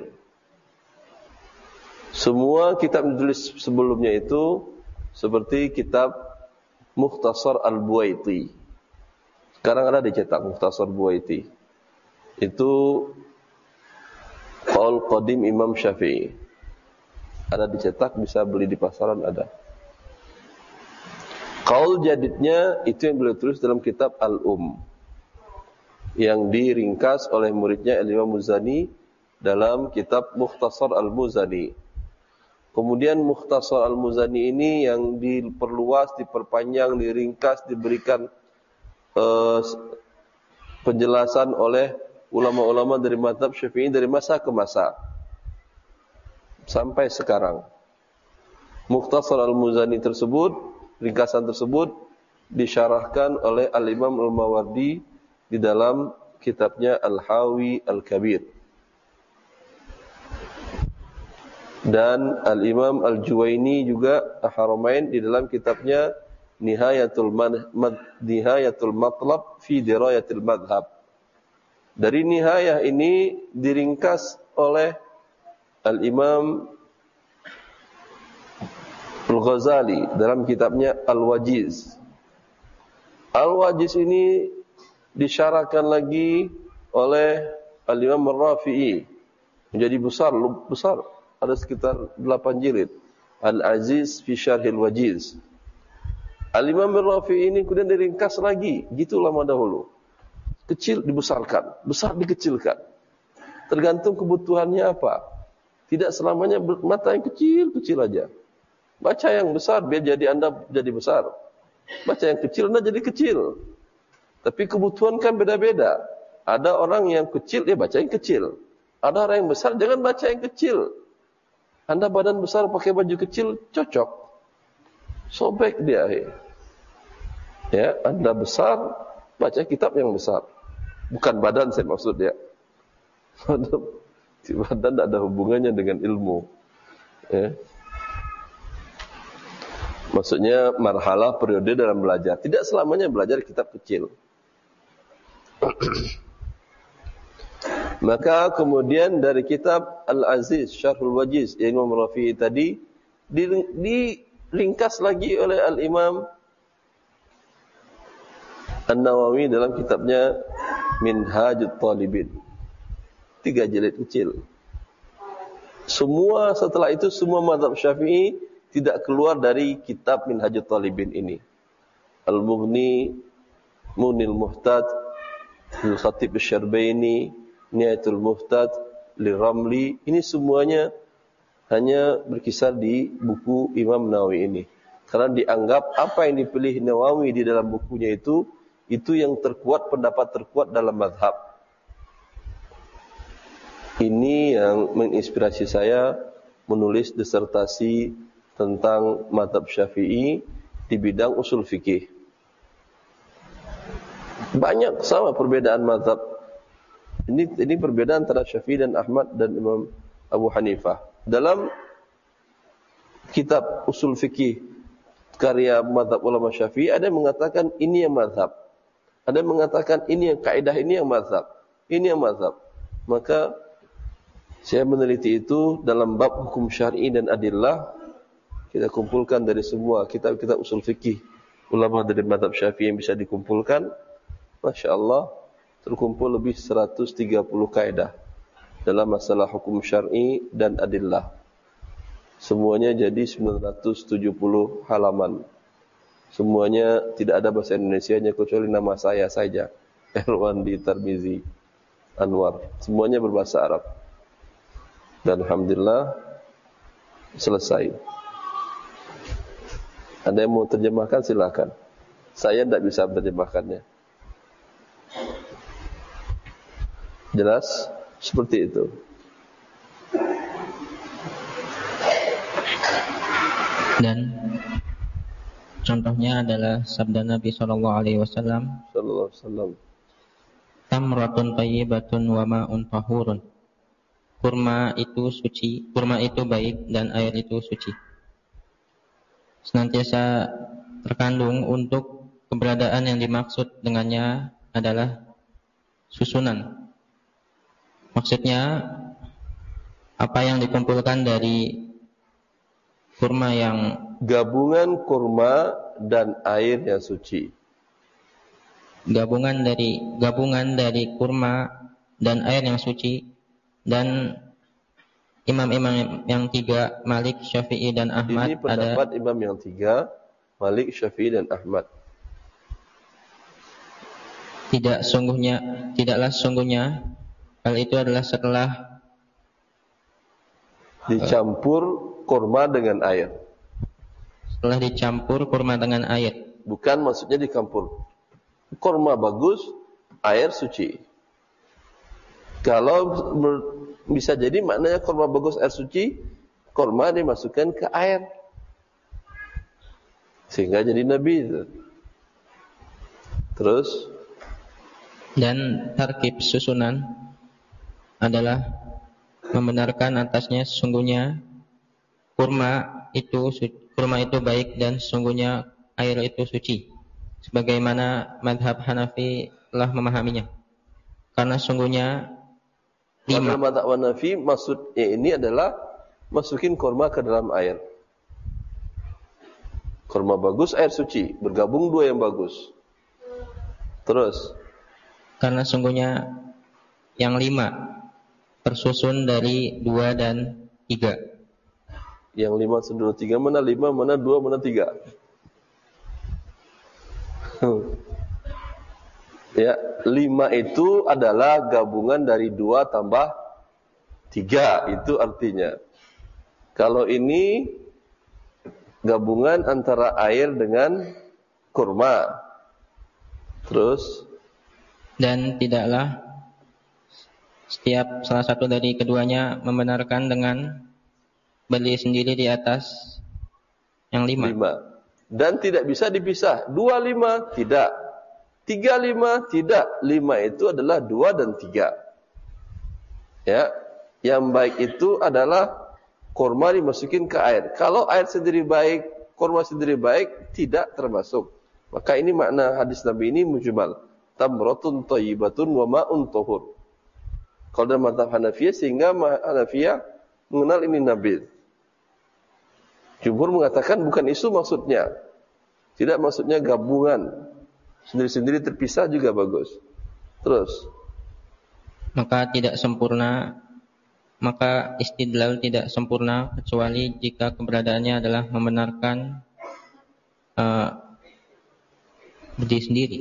Speaker 2: Semua kitab yang ditulis sebelumnya itu seperti kitab Mukhtasar Al-Buwaiti. Sekarang ada dicetak Mukhtasar Buwaiti. Itu qaul qadim Imam Syafi'i. Ada dicetak, bisa beli di pasaran, ada. Qaul jadidnya itu yang beliau tulis dalam kitab Al-Um, yang diringkas oleh muridnya Al-Imam Muzani dalam kitab Mukhtasar Al-Muzani. Kemudian Mukhtasar Al-Muzani ini yang diperluas, diperpanjang, diringkas, diberikan uh, penjelasan oleh ulama-ulama dari mazhab Syafi'i dari masa ke masa sampai sekarang. Mukhtasar Al-Muzani tersebut, ringkasan tersebut disyarahkan oleh Al-Imam Al-Mawardi di dalam kitabnya Al-Hawi Al-Kabir. Dan Al-Imam Al-Juwaini juga Al-Haramain di dalam kitabnya Nihayatul Mad Nihayatul Matlab fi Dirayatil Madhab. Dari nihayah ini diringkas oleh Al-Imam Al-Ghazali dalam kitabnya Al-Wajiz. Al-Wajiz ini disyarahkan lagi oleh Al-Imam Ar-Rafi'i. Menjadi besar, besar. Ada sekitar delapan jilid. Al-Aziz fi Syarhil Wajiz. Al-Imam Ar-Rafi'i ini kemudian diringkas lagi. Gitu lama dahulu. Kecil dibesarkan, besar dikecilkan. Tergantung kebutuhannya apa. Tidak selamanya mata yang kecil-kecil aja. Baca yang besar biar jadi Anda jadi besar. Baca yang kecil Anda jadi kecil. Tapi kebutuhan kan beda-beda. Ada orang yang kecil dia baca yang kecil. Ada orang yang besar jangan baca yang kecil. Anda badan besar pakai baju kecil cocok. Sobek dia. Ya, Anda besar baca kitab yang besar. Bukan badan saya maksud ya. Badan tidak ada hubungannya dengan ilmu. Ya. Maksudnya marhalah periode dalam belajar. Tidak selamanya belajar kitab kecil. Maka kemudian dari kitab Al-Aziz Syarhul Wajiz Imam Rafi'i tadi diringkas lagi oleh Al-Imam An-Nawawi dalam kitabnya Minhajut Talibin. Tiga jilid kecil. Semua setelah itu semua mazhab Syafi'i tidak keluar dari kitab Minhajut Talibin ini. Al-Mughni, Munil Muhtad, Al-Khatib Asy-Syarbaini, Nihayatul Muhtad, Li-Ramli, ini semuanya hanya berkisar di buku Imam Nawawi ini. Karena dianggap apa yang dipilih Nawawi di dalam bukunya itu itu yang terkuat, pendapat terkuat dalam mazhab. Ini yang menginspirasi saya menulis disertasi tentang mazhab Syafi'i di bidang usul fikih. Banyak sama perbedaan mazhab. Ini ini perbedaan antara Syafi'i dan Ahmad dan Imam Abu Hanifah. Dalam kitab usul fikih karya mazhab ulama Syafi'i ada yang mengatakan ini yang mazhab. Ada yang mengatakan ini yang kaidah, ini yang mazhab. Ini yang mazhab. Maka saya meneliti itu dalam bab hukum syar'i dan adillah. Kita kumpulkan dari semua kitab-kitab usul fikih ulama dari mazhab Syafi'i yang bisa dikumpulkan. Masya Allah, terkumpul lebih seratus tiga puluh kaidah dalam masalah hukum syar'i dan adillah. Semuanya jadi sembilan ratus tujuh puluh halaman. Semuanya tidak ada bahasa Indonesianya kecuali nama saya saja, Erwandi Tarmizi Anwar. Semuanya berbahasa Arab. Dan alhamdulillah selesai. Ada yang mau terjemahkan silakan. Saya tidak bisa menerjemahkannya. Jelas? Seperti itu.
Speaker 3: Dan contohnya adalah sabda Nabi Shallallahu Alaihi Wasallam.
Speaker 2: Sallallahu Alaihi Wasallam.
Speaker 3: Tamratun tayyibatun wa ma'un tahurun. Kurma itu suci, kurma itu baik dan air itu suci. Senantiasa terkandung untuk keberadaan yang dimaksud dengannya adalah susunan. Maksudnya apa yang dikumpulkan dari kurma yang
Speaker 2: gabungan kurma dan air yang suci.
Speaker 3: Gabungan dari gabungan dari kurma dan air yang suci. Dan imam-imam yang tiga, Malik, Syafi'i dan Ahmad.
Speaker 2: Ini pendapat ada, imam yang tiga, Malik, Syafi'i dan Ahmad.
Speaker 3: Tidak sungguhnya, tidaklah sungguhnya hal itu adalah setelah
Speaker 2: dicampur uh, kurma dengan air.
Speaker 3: Setelah dicampur kurma dengan air.
Speaker 2: Bukan maksudnya dicampur. Kurma bagus, air suci. Kalau bisa jadi maknanya kurma bagus, air suci, kurma dimasukkan ke air. Sehingga jadi nabi itu. Terus
Speaker 3: dan tarkib susunan adalah membenarkan atasnya sesungguhnya kurma itu kurma itu baik dan sesungguhnya air itu suci, sebagaimana mazhab Hanafi telah memahaminya. Karena sungguhnya lima
Speaker 2: mazhab Hanafi maksudnya ini adalah masukin kurma ke dalam air. Kurma bagus, air suci, bergabung dua yang bagus. Terus
Speaker 3: karena sungguhnya yang lima tersusun dari dua dan tiga.
Speaker 2: Yang lima sudut tiga, mana lima, mana dua, mana tiga. Ya, lima itu adalah gabungan dari dua tambah tiga, itu artinya. Kalau ini gabungan antara air dengan kurma. Terus
Speaker 3: dan tidaklah setiap salah satu dari keduanya membenarkan dengan berdiri sendiri di atas yang lima.
Speaker 2: lima. Dan tidak bisa dipisah. Dua lima tidak. Tiga lima tidak. Lima itu adalah dua dan tiga. Ya, yang baik itu adalah kurma dimasukin ke air. Kalau air sendiri baik, kurma sendiri baik, tidak termasuk. Maka ini makna hadis Nabi ini mujmal. Tamratun thayyibatun wa ma'un tahur. Kalau dalam mazhab Hanafiyah, sehingga Hanafiyah mengenal ini nabi. Jumhur mengatakan bukan isu maksudnya. Tidak maksudnya gabungan. Sendiri-sendiri terpisah juga bagus. Terus.
Speaker 3: Maka tidak sempurna, maka istidlal tidak sempurna kecuali jika keberadaannya adalah membenarkan uh, berdiri sendiri.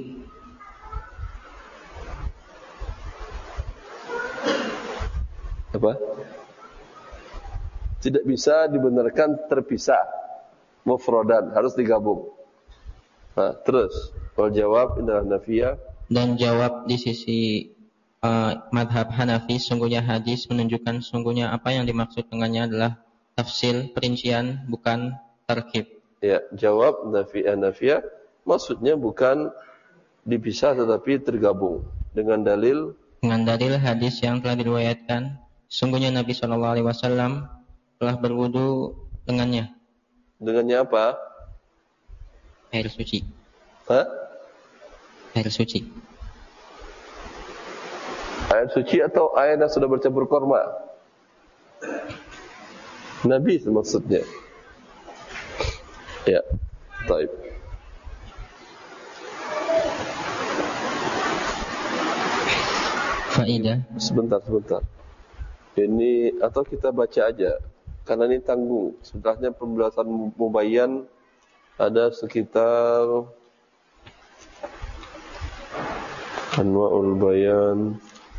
Speaker 2: Apa? Tidak bisa dibenarkan terpisah, mufradan, harus digabung. Nah, terus kalau jawab indah Hanafiyah,
Speaker 3: dan jawab di sisi uh, madhab Hanafi, sungguhnya hadis menunjukkan sungguhnya apa yang dimaksud dengannya adalah tafsil, perincian, bukan tarkib.
Speaker 2: Ya, jawab Hanafiyah maksudnya bukan dipisah tetapi tergabung dengan dalil
Speaker 3: dengan dalil hadis yang telah diriwayatkan. Sungguhnya Nabi shallallahu alaihi wasallam telah berwudu dengannya.
Speaker 2: Dengannya apa?
Speaker 3: Air suci.
Speaker 2: Hah?
Speaker 3: Air suci.
Speaker 2: Air suci atau air yang sudah bercampur korma? Nabi itu maksudnya. Ya, baik.
Speaker 3: Faidah.
Speaker 2: Sebentar, sebentar. Ini atau kita baca aja karena ini tanggung. Sebenarnya pembahasan mubayyan ada sekitar Anwa'ul Bayan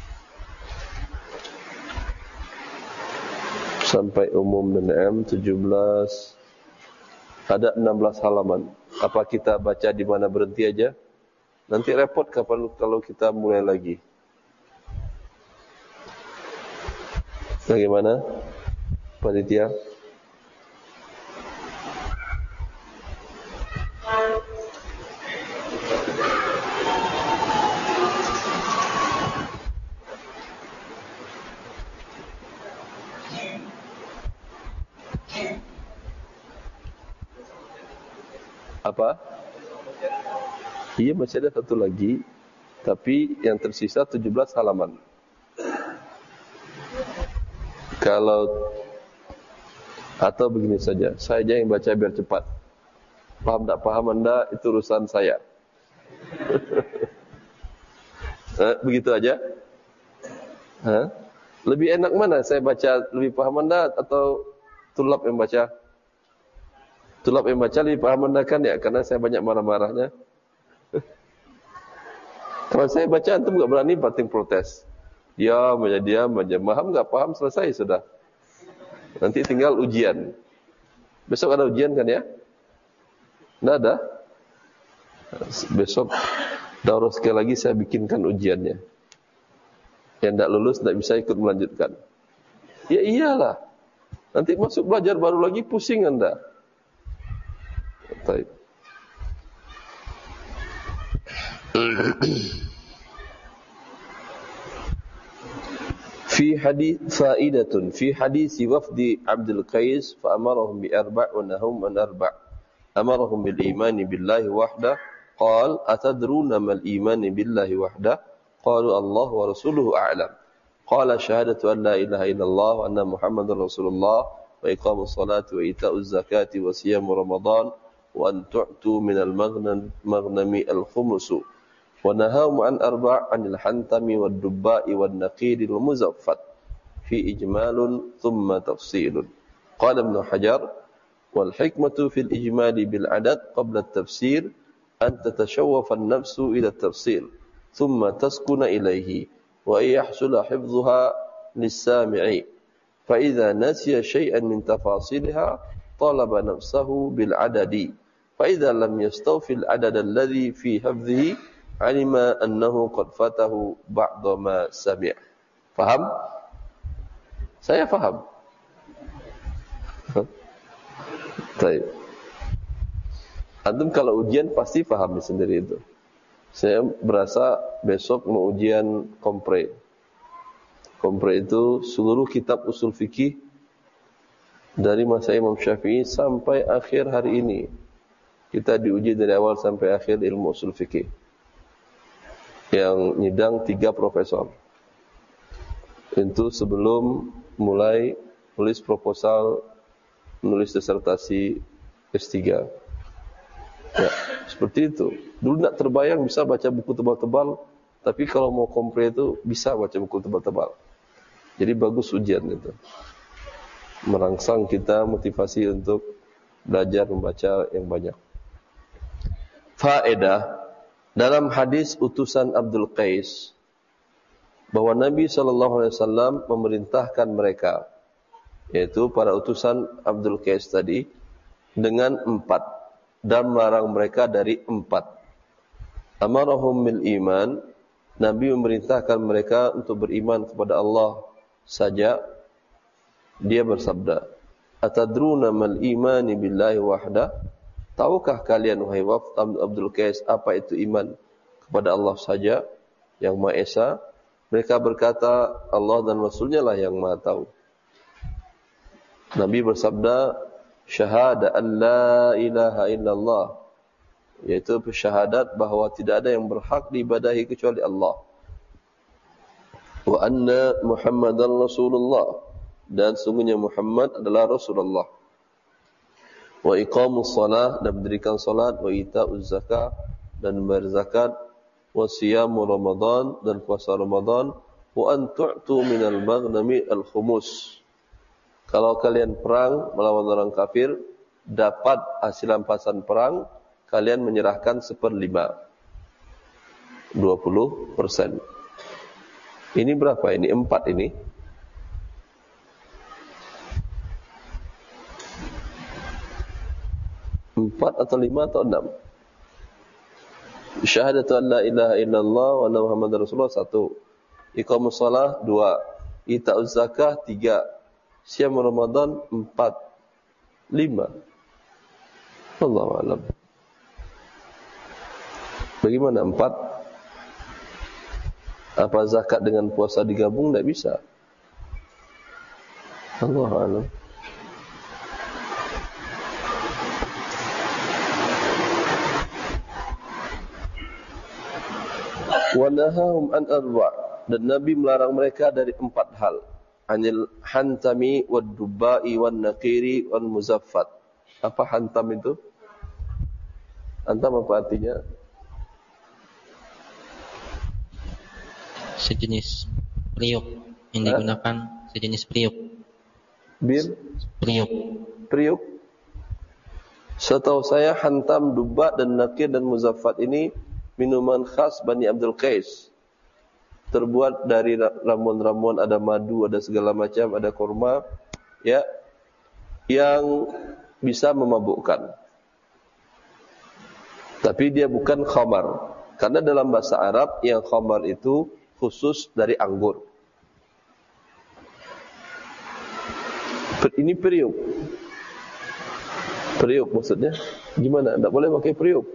Speaker 2: sampai umum dan M tujuh belas, ada enam belas halaman. Apa kita baca di mana berhenti aja? Nanti repot kapan kalau kita mulai lagi. Bagaimana, panitia? Apa? Iya, masih ada satu lagi, tapi yang tersisa tujuh belas halaman. Kalau atau begini saja, saya aja yang baca biar cepat. Paham tak paham Anda, itu urusan saya. eh, begitu aja. Hah? Lebih enak mana saya baca lebih paham Anda atau tulab yang baca? Tulab yang baca lebih paham Anda kan ya, karena saya banyak marah-marahnya. Kalau saya baca antum enggak berani banting protes. Diam aja, diam aja. Paham enggak paham, selesai sudah. Nanti tinggal ujian. Besok ada ujian kan ya? Enggak ada? Besok daurah sekali lagi saya bikinkan ujiannya. Yang tidak lulus tidak bisa ikut melanjutkan. Ya iyalah. Nanti masuk belajar baru lagi pusing Anda. Baik. في حديث فائدة في حديث وفد عبد القيس فأمرهم بأربع ونههم عن أربع أمرهم بالإيمان بالله وحده قال أتدرون ما الإيمان بالله وحده قالوا الله ورسوله أعلم قال شهادة أن لا إله إلا الله وأن محمد رسول الله وإقام الصلاة وإيتاء الزكاة وصيام رمضان وأن تعطوا من المغنم الخمس ونهاهم عن أربع عن الحنتم والدباء والنقير المزفت في إجمال ثم تفصيل قال ابن حجر والحكمة في الإجمال بالعدد قبل التفسير أن تتشوف النفس إلى التفصيل ثم تسكن إليه وأن يحصل حفظها للسامع فإذا نسي شيئا من تفاصيلها طلب نفسه بالعدد فإذا لم يستوفي العدد الذي في حفظه علم أنه قد فاته بعض ما سمع. Faham? Saya faham. Baik. Antum kalau ujian pasti faham sendiri itu. Saya berasa besok mau ujian kompre. Kompre itu seluruh kitab usul fikih dari masa Imam Syafi'i sampai akhir hari ini. Kita diuji dari awal sampai akhir ilmu usul fikih. Yang nyidang tiga profesor. Itu sebelum mulai nulis proposal, nulis disertasi S tiga. Ya, seperti itu. Dulu nak terbayang bisa baca buku tebal-tebal, tapi kalau mau kompre itu bisa baca buku tebal-tebal. Jadi bagus ujian itu. Merangsang kita motivasi untuk belajar membaca yang banyak. Faedah dalam hadis utusan Abdul Qais bahwa Nabi sallallahu alaihi wasallam memerintahkan mereka, yaitu para utusan Abdul Qais tadi, dengan empat dan melarang mereka dari empat. Amarahum bil iman, Nabi memerintahkan mereka untuk beriman kepada Allah saja. Dia bersabda, Atadruna mal imani billahi wahda? Tahukah kalian wahai wafd Abdul Qais apa itu iman kepada Allah saja yang Maha Esa? Mereka berkata, Allah dan Rasulnya lah yang Maha tahu. Nabi bersabda, syahada an la ilaha illallah, yaitu bersyahadat bahawa tidak ada yang berhak diibadahi kecuali Allah. Wa anna Muhammadan Rasulullah, dan sungguhnya Muhammad adalah Rasulullah. Wa iqamus salah, dan mendirikan salat, wa ita'uz zakah, dan membayar zakat, wa siyamu Ramadan, dan puasa Ramadan, wa an tu'tu minal maghnami al-khumus. Kalau kalian perang melawan orang kafir, dapat hasil rampasan perang, kalian menyerahkan seperlima. dua puluh persen. Ini berapa ini? Empat ini. Empat atau lima atau enam. Syahadatu an la ilaha illallah wa anna Muhammadar Rasulullah satu. Iqamus shalah dua. Ita'uz zakah tiga. Siam Ramadan empat. Lima. Wallahu a'lam. Bagaimana empat? Apa zakat dengan puasa digabung? Tidak bisa. Wallahu a'lam. Wa nahahum an arba', dan Nabi melarang mereka dari empat hal. Anil hantami wad dubai wan naqiri wal muzaffat. Apa hantam itu? Hantam apa artinya?
Speaker 3: Sejenis periuk yang digunakan, ha? Sejenis periuk.
Speaker 2: Bir?
Speaker 3: Periuk.
Speaker 2: Periuk. Setahu saya hantam, duba dan naqir dan muzaffat ini minuman khas Bani Abdul Qais. Terbuat dari ramuan-ramuan, ada madu, ada segala macam, ada kurma, ya, yang bisa memabukkan. Tapi dia bukan khamar. Karena dalam bahasa Arab yang khamar itu khusus dari anggur. Ini periuk. Periuk maksudnya gimana? Tidak boleh pakai periuk.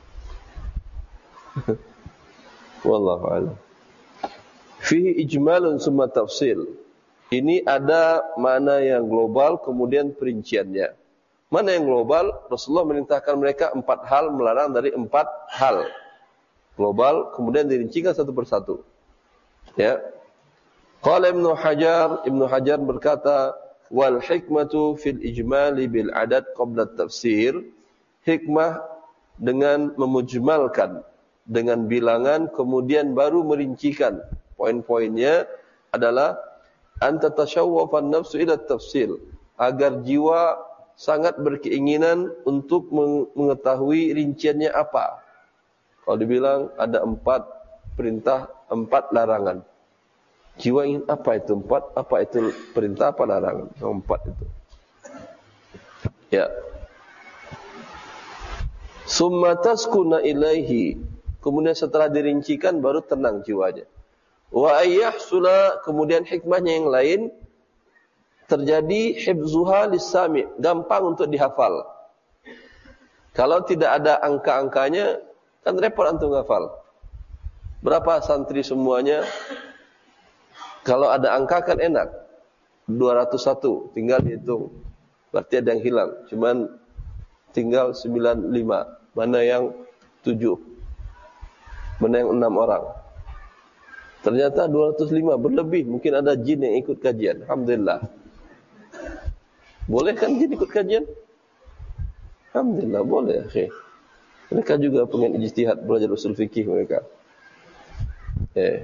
Speaker 2: Wallahu a'lam. Fihi ijmalun summa tafsil. Ini ada makna yang global kemudian perinciannya. Mana yang global? Rasulullah merintahkan mereka empat hal, melarang dari empat hal. Global kemudian dirincikan satu persatu. Ya. Qala Ibnu Hajar, Ibnu Hajar berkata, wal hikmatu fil ijmali bil adad qabla tafsir. Hikmah dengan memujmalkan dengan bilangan kemudian baru merincikan. Poin-poinnya adalah anta tashawwafan nafsu ila tafsil, agar jiwa sangat berkeinginan untuk mengetahui rinciannya apa. Kalau dibilang ada empat perintah, empat larangan. Jiwa ingin apa itu empat, apa itu perintah, apa larangan. Empat itu. Ya. Summa taskuna ilaihi. Kemudian setelah dirincikan baru tenang jiwanya. Wa ayyahsula, kemudian hikmahnya yang lain terjadi hifzuha lis-sami', gampang untuk dihafal. Kalau tidak ada angka-angkanya kan repot antum hafal. Berapa santri semuanya? Kalau ada angka kan enak. dua ratus satu tinggal dihitung. Berarti ada yang hilang. Cuman tinggal sembilan puluh lima. Mana yang tujuh? Mana yang enam orang? Ternyata dua ratus lima berlebih. Mungkin ada jin yang ikut kajian. Alhamdulillah. Boleh kan jin ikut kajian? Alhamdulillah boleh. Okay. Mereka juga pengen ijtihad, belajar usul fikih mereka. Eh.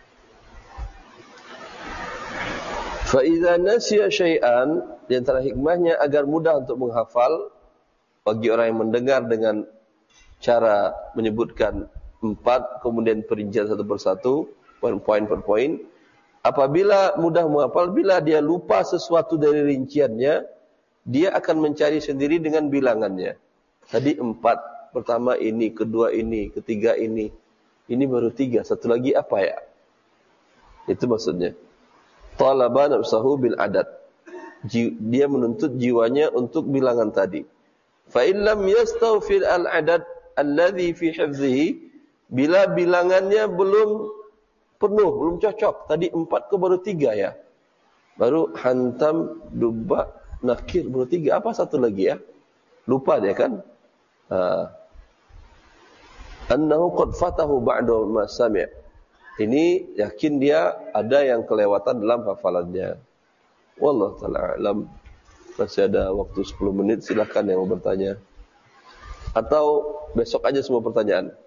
Speaker 2: Fa idza nasiya syai'an, di antara hikmahnya agar mudah untuk menghafal bagi orang yang mendengar dengan cara menyebutkan empat, kemudian perincian satu persatu, poin-poin per poin. Apabila mudah menghafal, bila dia lupa sesuatu dari rinciannya, dia akan mencari sendiri dengan bilangannya. Tadi empat, pertama ini, kedua ini, ketiga ini. Ini baru tiga, satu lagi apa ya? Itu maksudnya. Talaba nafsahu bil adad. Dia menuntut jiwanya untuk bilangan tadi. Fa illam yastawfil al adad alladhi fi hifzihi, bila bilangannya belum penuh, belum cocok. Tadi empat ke baru tiga ya. Baru hantam, duba, nakir baru tiga. Apa satu lagi ya? Lupa dia kan? Ha. Annahu qad fatahu ba'da ma sami'. Ini yakin dia ada yang kelewatan dalam hafalannya. Wallahu ta'ala alam. Masih ada waktu sepuluh menit, silakan yang mau bertanya. Atau besok aja semua pertanyaan.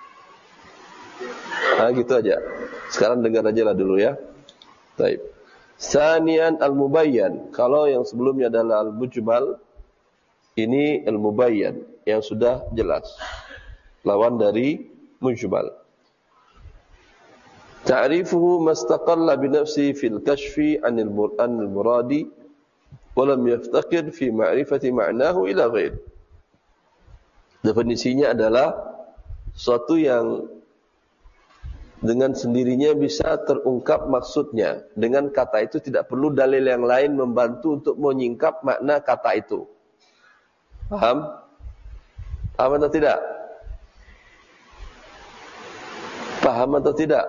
Speaker 2: Nah gitu aja. Sekarang dengar aja lah dulu ya. Baik. Sanian al-mubayyan. Kalau yang sebelumnya adalah al-mujmal, ini al-mubayyan yang sudah jelas. Lawan dari mujmal. Ta'rifuhu mastaqalla binafsi fil kashfi 'anil muradi wa lam yaftaqir fi ma'rifati ma'nahu ila ghair. Definisinya adalah suatu yang dengan sendirinya bisa terungkap maksudnya. Dengan kata itu tidak perlu dalil yang lain membantu untuk menyingkap makna kata itu. Paham? Paham atau tidak? Paham atau tidak?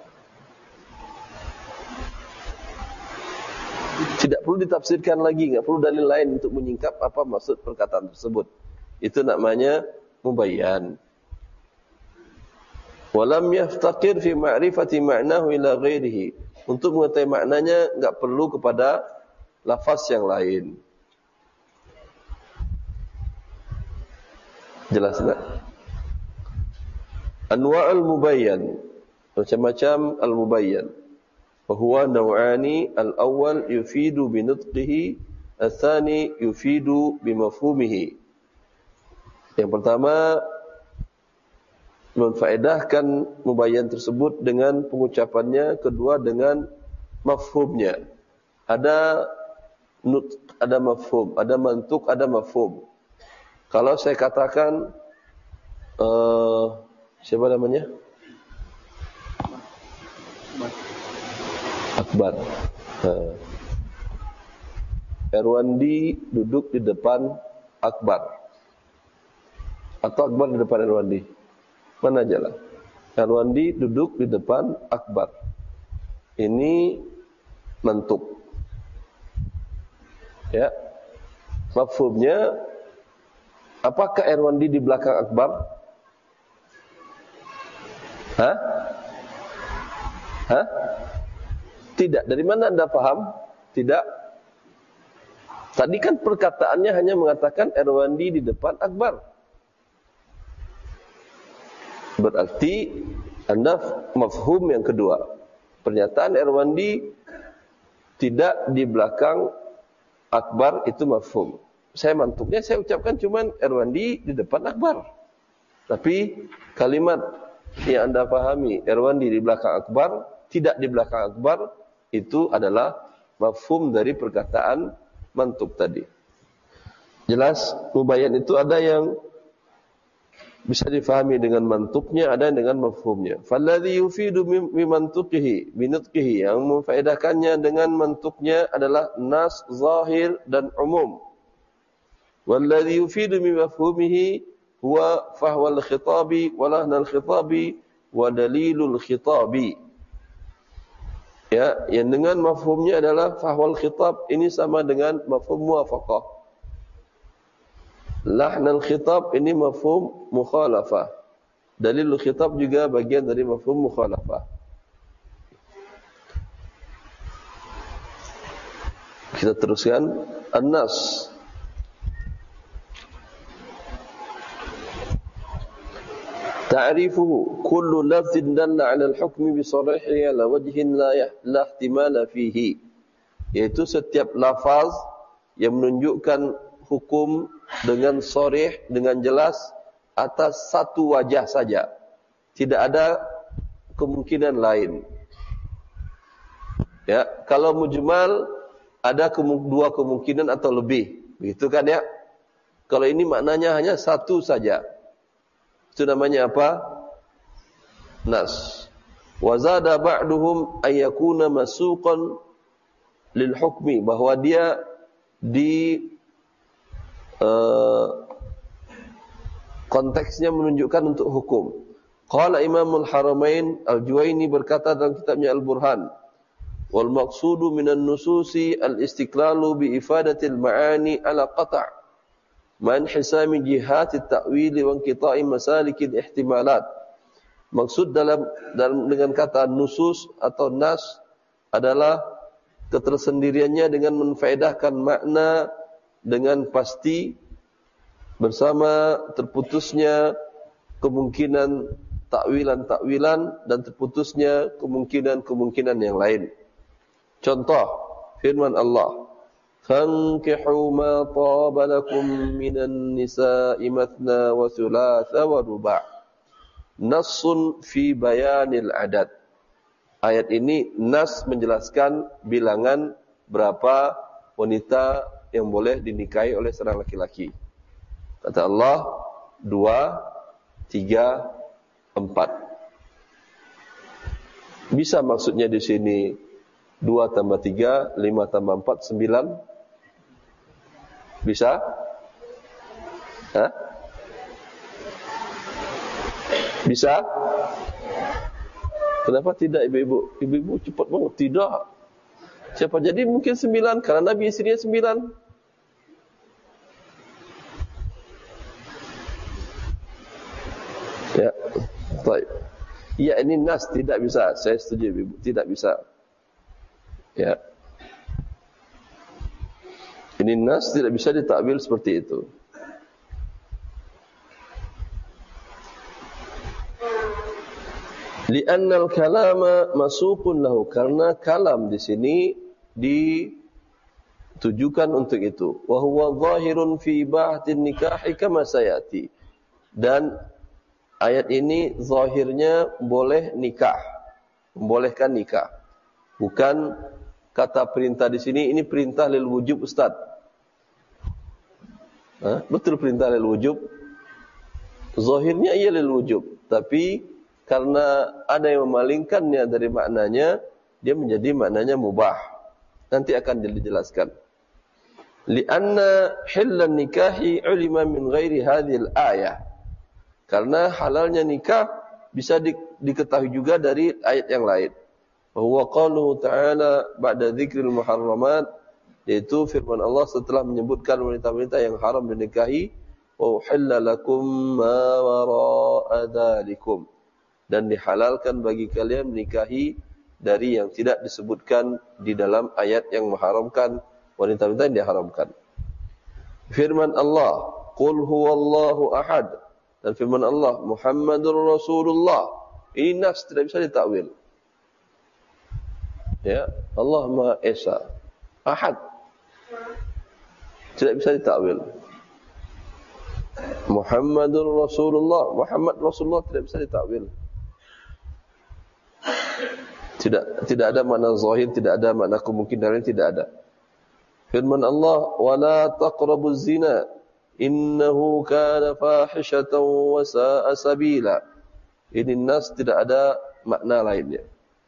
Speaker 2: Tidak perlu ditafsirkan lagi, enggak perlu dalil lain untuk menyingkap apa maksud perkataan tersebut. Itu namanya mubayyan. Walam yaftaqir fi ma'rifati ma'nahu ila ghairihi. Untuk mengetahui maknanya enggak perlu kepada lafaz yang lain. Jelas tak? Anwa'ul mubayyan. Macam-macam al-mubayyan. Wahuwa naw'ani, al-awwal yufidu binutqihi, al-thani yufidu bimafhumihi. Yang pertama, memfaedahkan mubayyan tersebut dengan pengucapannya, kedua dengan mafhumnya. Ada nut, ada mafhum, ada mantuk, ada mafhum. Kalau saya katakan uh, siapa namanya? Akbar. Uh, Erwandi duduk di depan Akbar. Atau Akbar di depan Erwandi? Mana aja lah. Erwandi duduk di depan Akbar. Ini mantuk. Ya. Mafhumnya, apakah Erwandi di belakang Akbar? Hah? Hah? Tidak. Dari mana Anda paham? Tidak. Tadi kan perkataannya hanya mengatakan Erwandi di depan Akbar. Berarti Anda mafhum yang kedua. Pernyataan Erwandi tidak di belakang Akbar itu mafhum. Saya mantuknya saya ucapkan cuman Erwandi di depan Akbar. Tapi kalimat yang Anda pahami Erwandi di belakang Akbar, tidak di belakang Akbar, itu adalah mafhum dari perkataan mantuk tadi. Jelas, mubayyan itu ada yang bisa difahami dengan mantuknya, ada dengan mafhumnya. Falladhi yufidu bimantuqihi, binutqihi, yang memfaedahkannya dengan mantuknya adalah nas, zahir dan umum. Walladhi yufidu bimafhumihi huwa fahwal khitabi wa lahnal khitabi wa dalilul khitabi. Ya, yang dengan mafhumnya adalah fahwal khitab, ini sama dengan mafhum muwafaqah. Lahnal khitab ini mafhum mukhalafah. Dalilul khitab juga bagian dari mafhum mukhalafah. Kita teruskan an-nas. Ta'rifuhu kullu lafzin dalla 'ala al-hukmi bi sarihihi ala wajhin la la ihtimala fihi. Yaitu setiap lafaz yang menunjukkan hukum dengan sharih, dengan jelas atas satu wajah saja. Tidak ada kemungkinan lain. Ya, kalau mujmal ada kemu- dua kemungkinan atau lebih. Begitu kan ya? Kalau ini maknanya hanya satu saja. Itu namanya apa? Nas. Wa zada ba'duhum ay yakuna masuqan lil hukmi, bahwa dia di uh, konteksnya menunjukkan untuk hukum. Qala Imamul Haramain Al-Juwaini berkata dalam kitabnya Al-Burhan, wal maqsudu minan nususi al-istiqlalu bi ifadatil ma'ani ala qata' man hisami jihatit ta'wili wa inqita'i masalikil ihtimalat. Maksud dalam, dalam dengan kata nusus atau nas adalah ketersendiriannya dengan menfaedahkan makna dengan pasti bersama terputusnya kemungkinan takwilan-takwilan dan terputusnya kemungkinan-kemungkinan yang lain. Contoh firman Allah, "Fankihu ma taba lakum minan nisa'i mathna wa thulatha wa ruba'." Nassun fi bayanil adad. Ayat ini nas menjelaskan bilangan berapa wanita yang boleh dinikahi oleh seorang laki-laki. Kata Allah, dua, tiga, empat. Bisa maksudnya di sini dua tambah tiga, lima tambah empat, sembilan? Bisa? Hah? Bisa? Kenapa tidak ibu-ibu? Ibu-ibu cepat banget. Tidak. Siapa jadi mungkin sembilan, karena Nabi istrinya sembilan. Ya, baik. Ya, ini nas tidak bisa. Saya setuju ibu, tidak bisa. Ya. Ini nas tidak bisa ditakwil seperti itu. Li'anna al-kalama masuqun lahu, karena kalam di sini ditujukan untuk itu. Wa huwa zahirun fi ba'tin nikahi kama sayati. Dan ayat ini zahirnya boleh nikah, membolehkan nikah. Bukan kata perintah di sini, ini perintah lil wujub, Ustaz. Hah? Betul perintah lil wujub. Zahirnya ia lil wujub, tapi karena ada yang memalingkannya dari maknanya, dia menjadi maknanya mubah. Nanti akan dijelaskan. Lianna hillan nikahi ulima min ghairi hadhil ayah. Karena halalnya nikah bisa di, diketahui juga dari ayat yang lain. Bahwa qauluhu ta'ala ba'da dzikril muharramat, yaitu firman Allah setelah menyebutkan wanita-wanita yang haram dinikahi, wa uhilla lakum ma wara'a dzalikum. Dan dihalalkan bagi kalian menikahi dari yang tidak disebutkan di dalam ayat yang mengharamkan wanita-wanita yang diharamkan. Firman Allah, "Qul huwallahu ahad." Dan firman Allah, "Muhammadur Rasulullah." Ini nas tidak bisa ditakwil. Ya, Allah Maha Esa, Ahad. Tidak bisa ditakwil. Muhammadur Rasulullah, Muhammad Rasulullah tidak bisa ditakwil. Tidak tidak ada makna zahir, tidak ada makna kemungkinan, tidak ada. Firman Allah, "Wala taqrabuz zina, innahu kana fahishatan wa sa'a sabila." Ini nas tidak ada makna lainnya.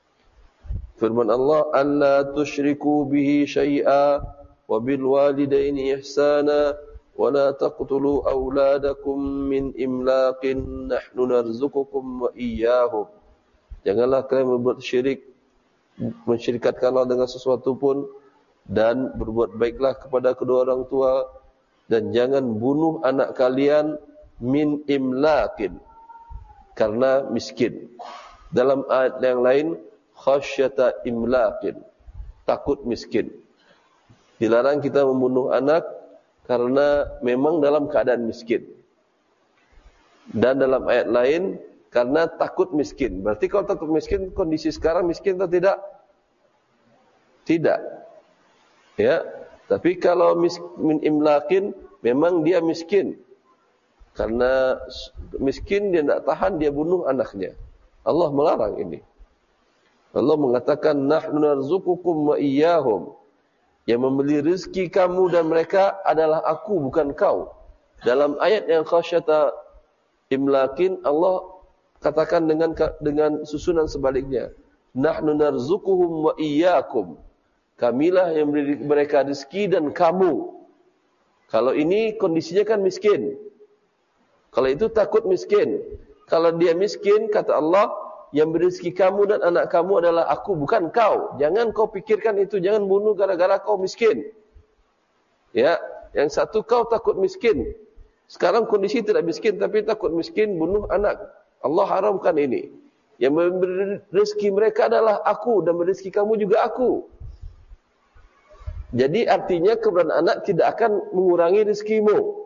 Speaker 2: Firman Allah, "Alla tusyriku bihi syai'a wa bil walidaini ihsana wa la taqtulu auladakum min imlaqin nahnu narzuqukum wa iyyahum." Janganlah kalian berbuat syirik, mensyirikatkan Allah dengan sesuatu pun, dan berbuat baiklah kepada kedua orang tua, dan jangan bunuh anak kalian min imlaqin, karena miskin. Dalam ayat yang lain, khasyata imlaqin, takut miskin. Dilarang kita membunuh anak karena memang dalam keadaan miskin. Dan dalam ayat lain, karena takut miskin. Berarti kalau takut miskin, kondisi sekarang miskin atau tidak? Tidak. Ya, tapi kalau mis, min imlaqin, memang dia miskin. Karena miskin dia tidak tahan, dia bunuh anaknya. Allah melarang ini. Allah mengatakan, "Nahnu narzuqukum wa iyyahum." Yang membeli rezeki kamu dan mereka adalah aku, bukan kau. Dalam ayat yang khasyata imlaqin, Allah katakan dengan dengan susunan sebaliknya. Nahnu narzuquhum wa iyyakum. Kamilah yang memberi mereka rezeki dan kamu. Kalau ini kondisinya kan miskin. Kalau itu takut miskin. Kalau dia miskin, kata Allah, yang beri rezeki kamu dan anak kamu adalah aku, bukan kau. Jangan kau pikirkan itu, jangan bunuh gara-gara kau miskin. Ya, yang satu kau takut miskin. Sekarang kondisi tidak miskin tapi takut miskin, bunuh anak. Allah haramkan ini. Yang memberi rezeki mereka adalah aku, dan memberi rezeki kamu juga aku. Jadi artinya keberadaan anak tidak akan mengurangi rezekimu.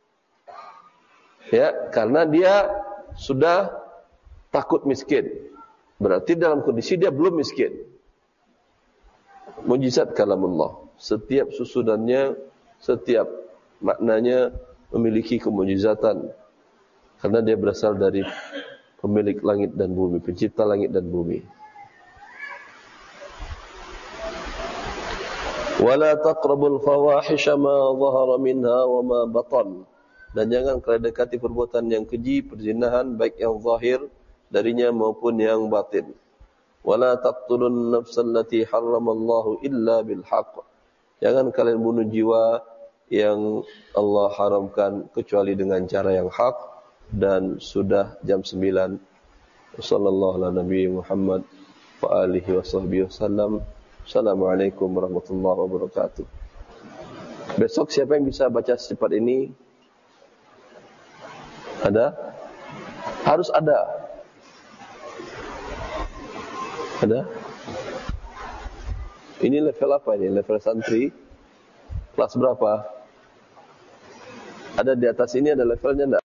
Speaker 2: Ya, karena dia sudah takut miskin. Berarti dalam kondisi dia belum miskin. mujizat kalamullah. Setiap susunannya, setiap maknanya memiliki kemujizatan. Karena dia berasal dari pemilik langit dan bumi, pencipta langit dan bumi. Wala taqrabul fawahisha ma dhahara minha wa ma batan. Dan jangan kalian dekati perbuatan yang keji, perzinahan, baik yang zahir darinya maupun yang batin. Wala taqtulun nafsal lati harramallahu illa bil haqq. Jangan kalian bunuh jiwa yang Allah haramkan kecuali dengan cara yang hak. Dan sudah jam sembilan. Sallallahu ala Nabi Muhammad wa alihi wa sahbihi wasallam. Assalamualaikum warahmatullahi wabarakatuh. Besok siapa yang bisa baca secepat ini? Ada? Harus ada. Ada? Ini level apa ini? Level santri? Kelas berapa? Ada di atas ini ada levelnya enggak?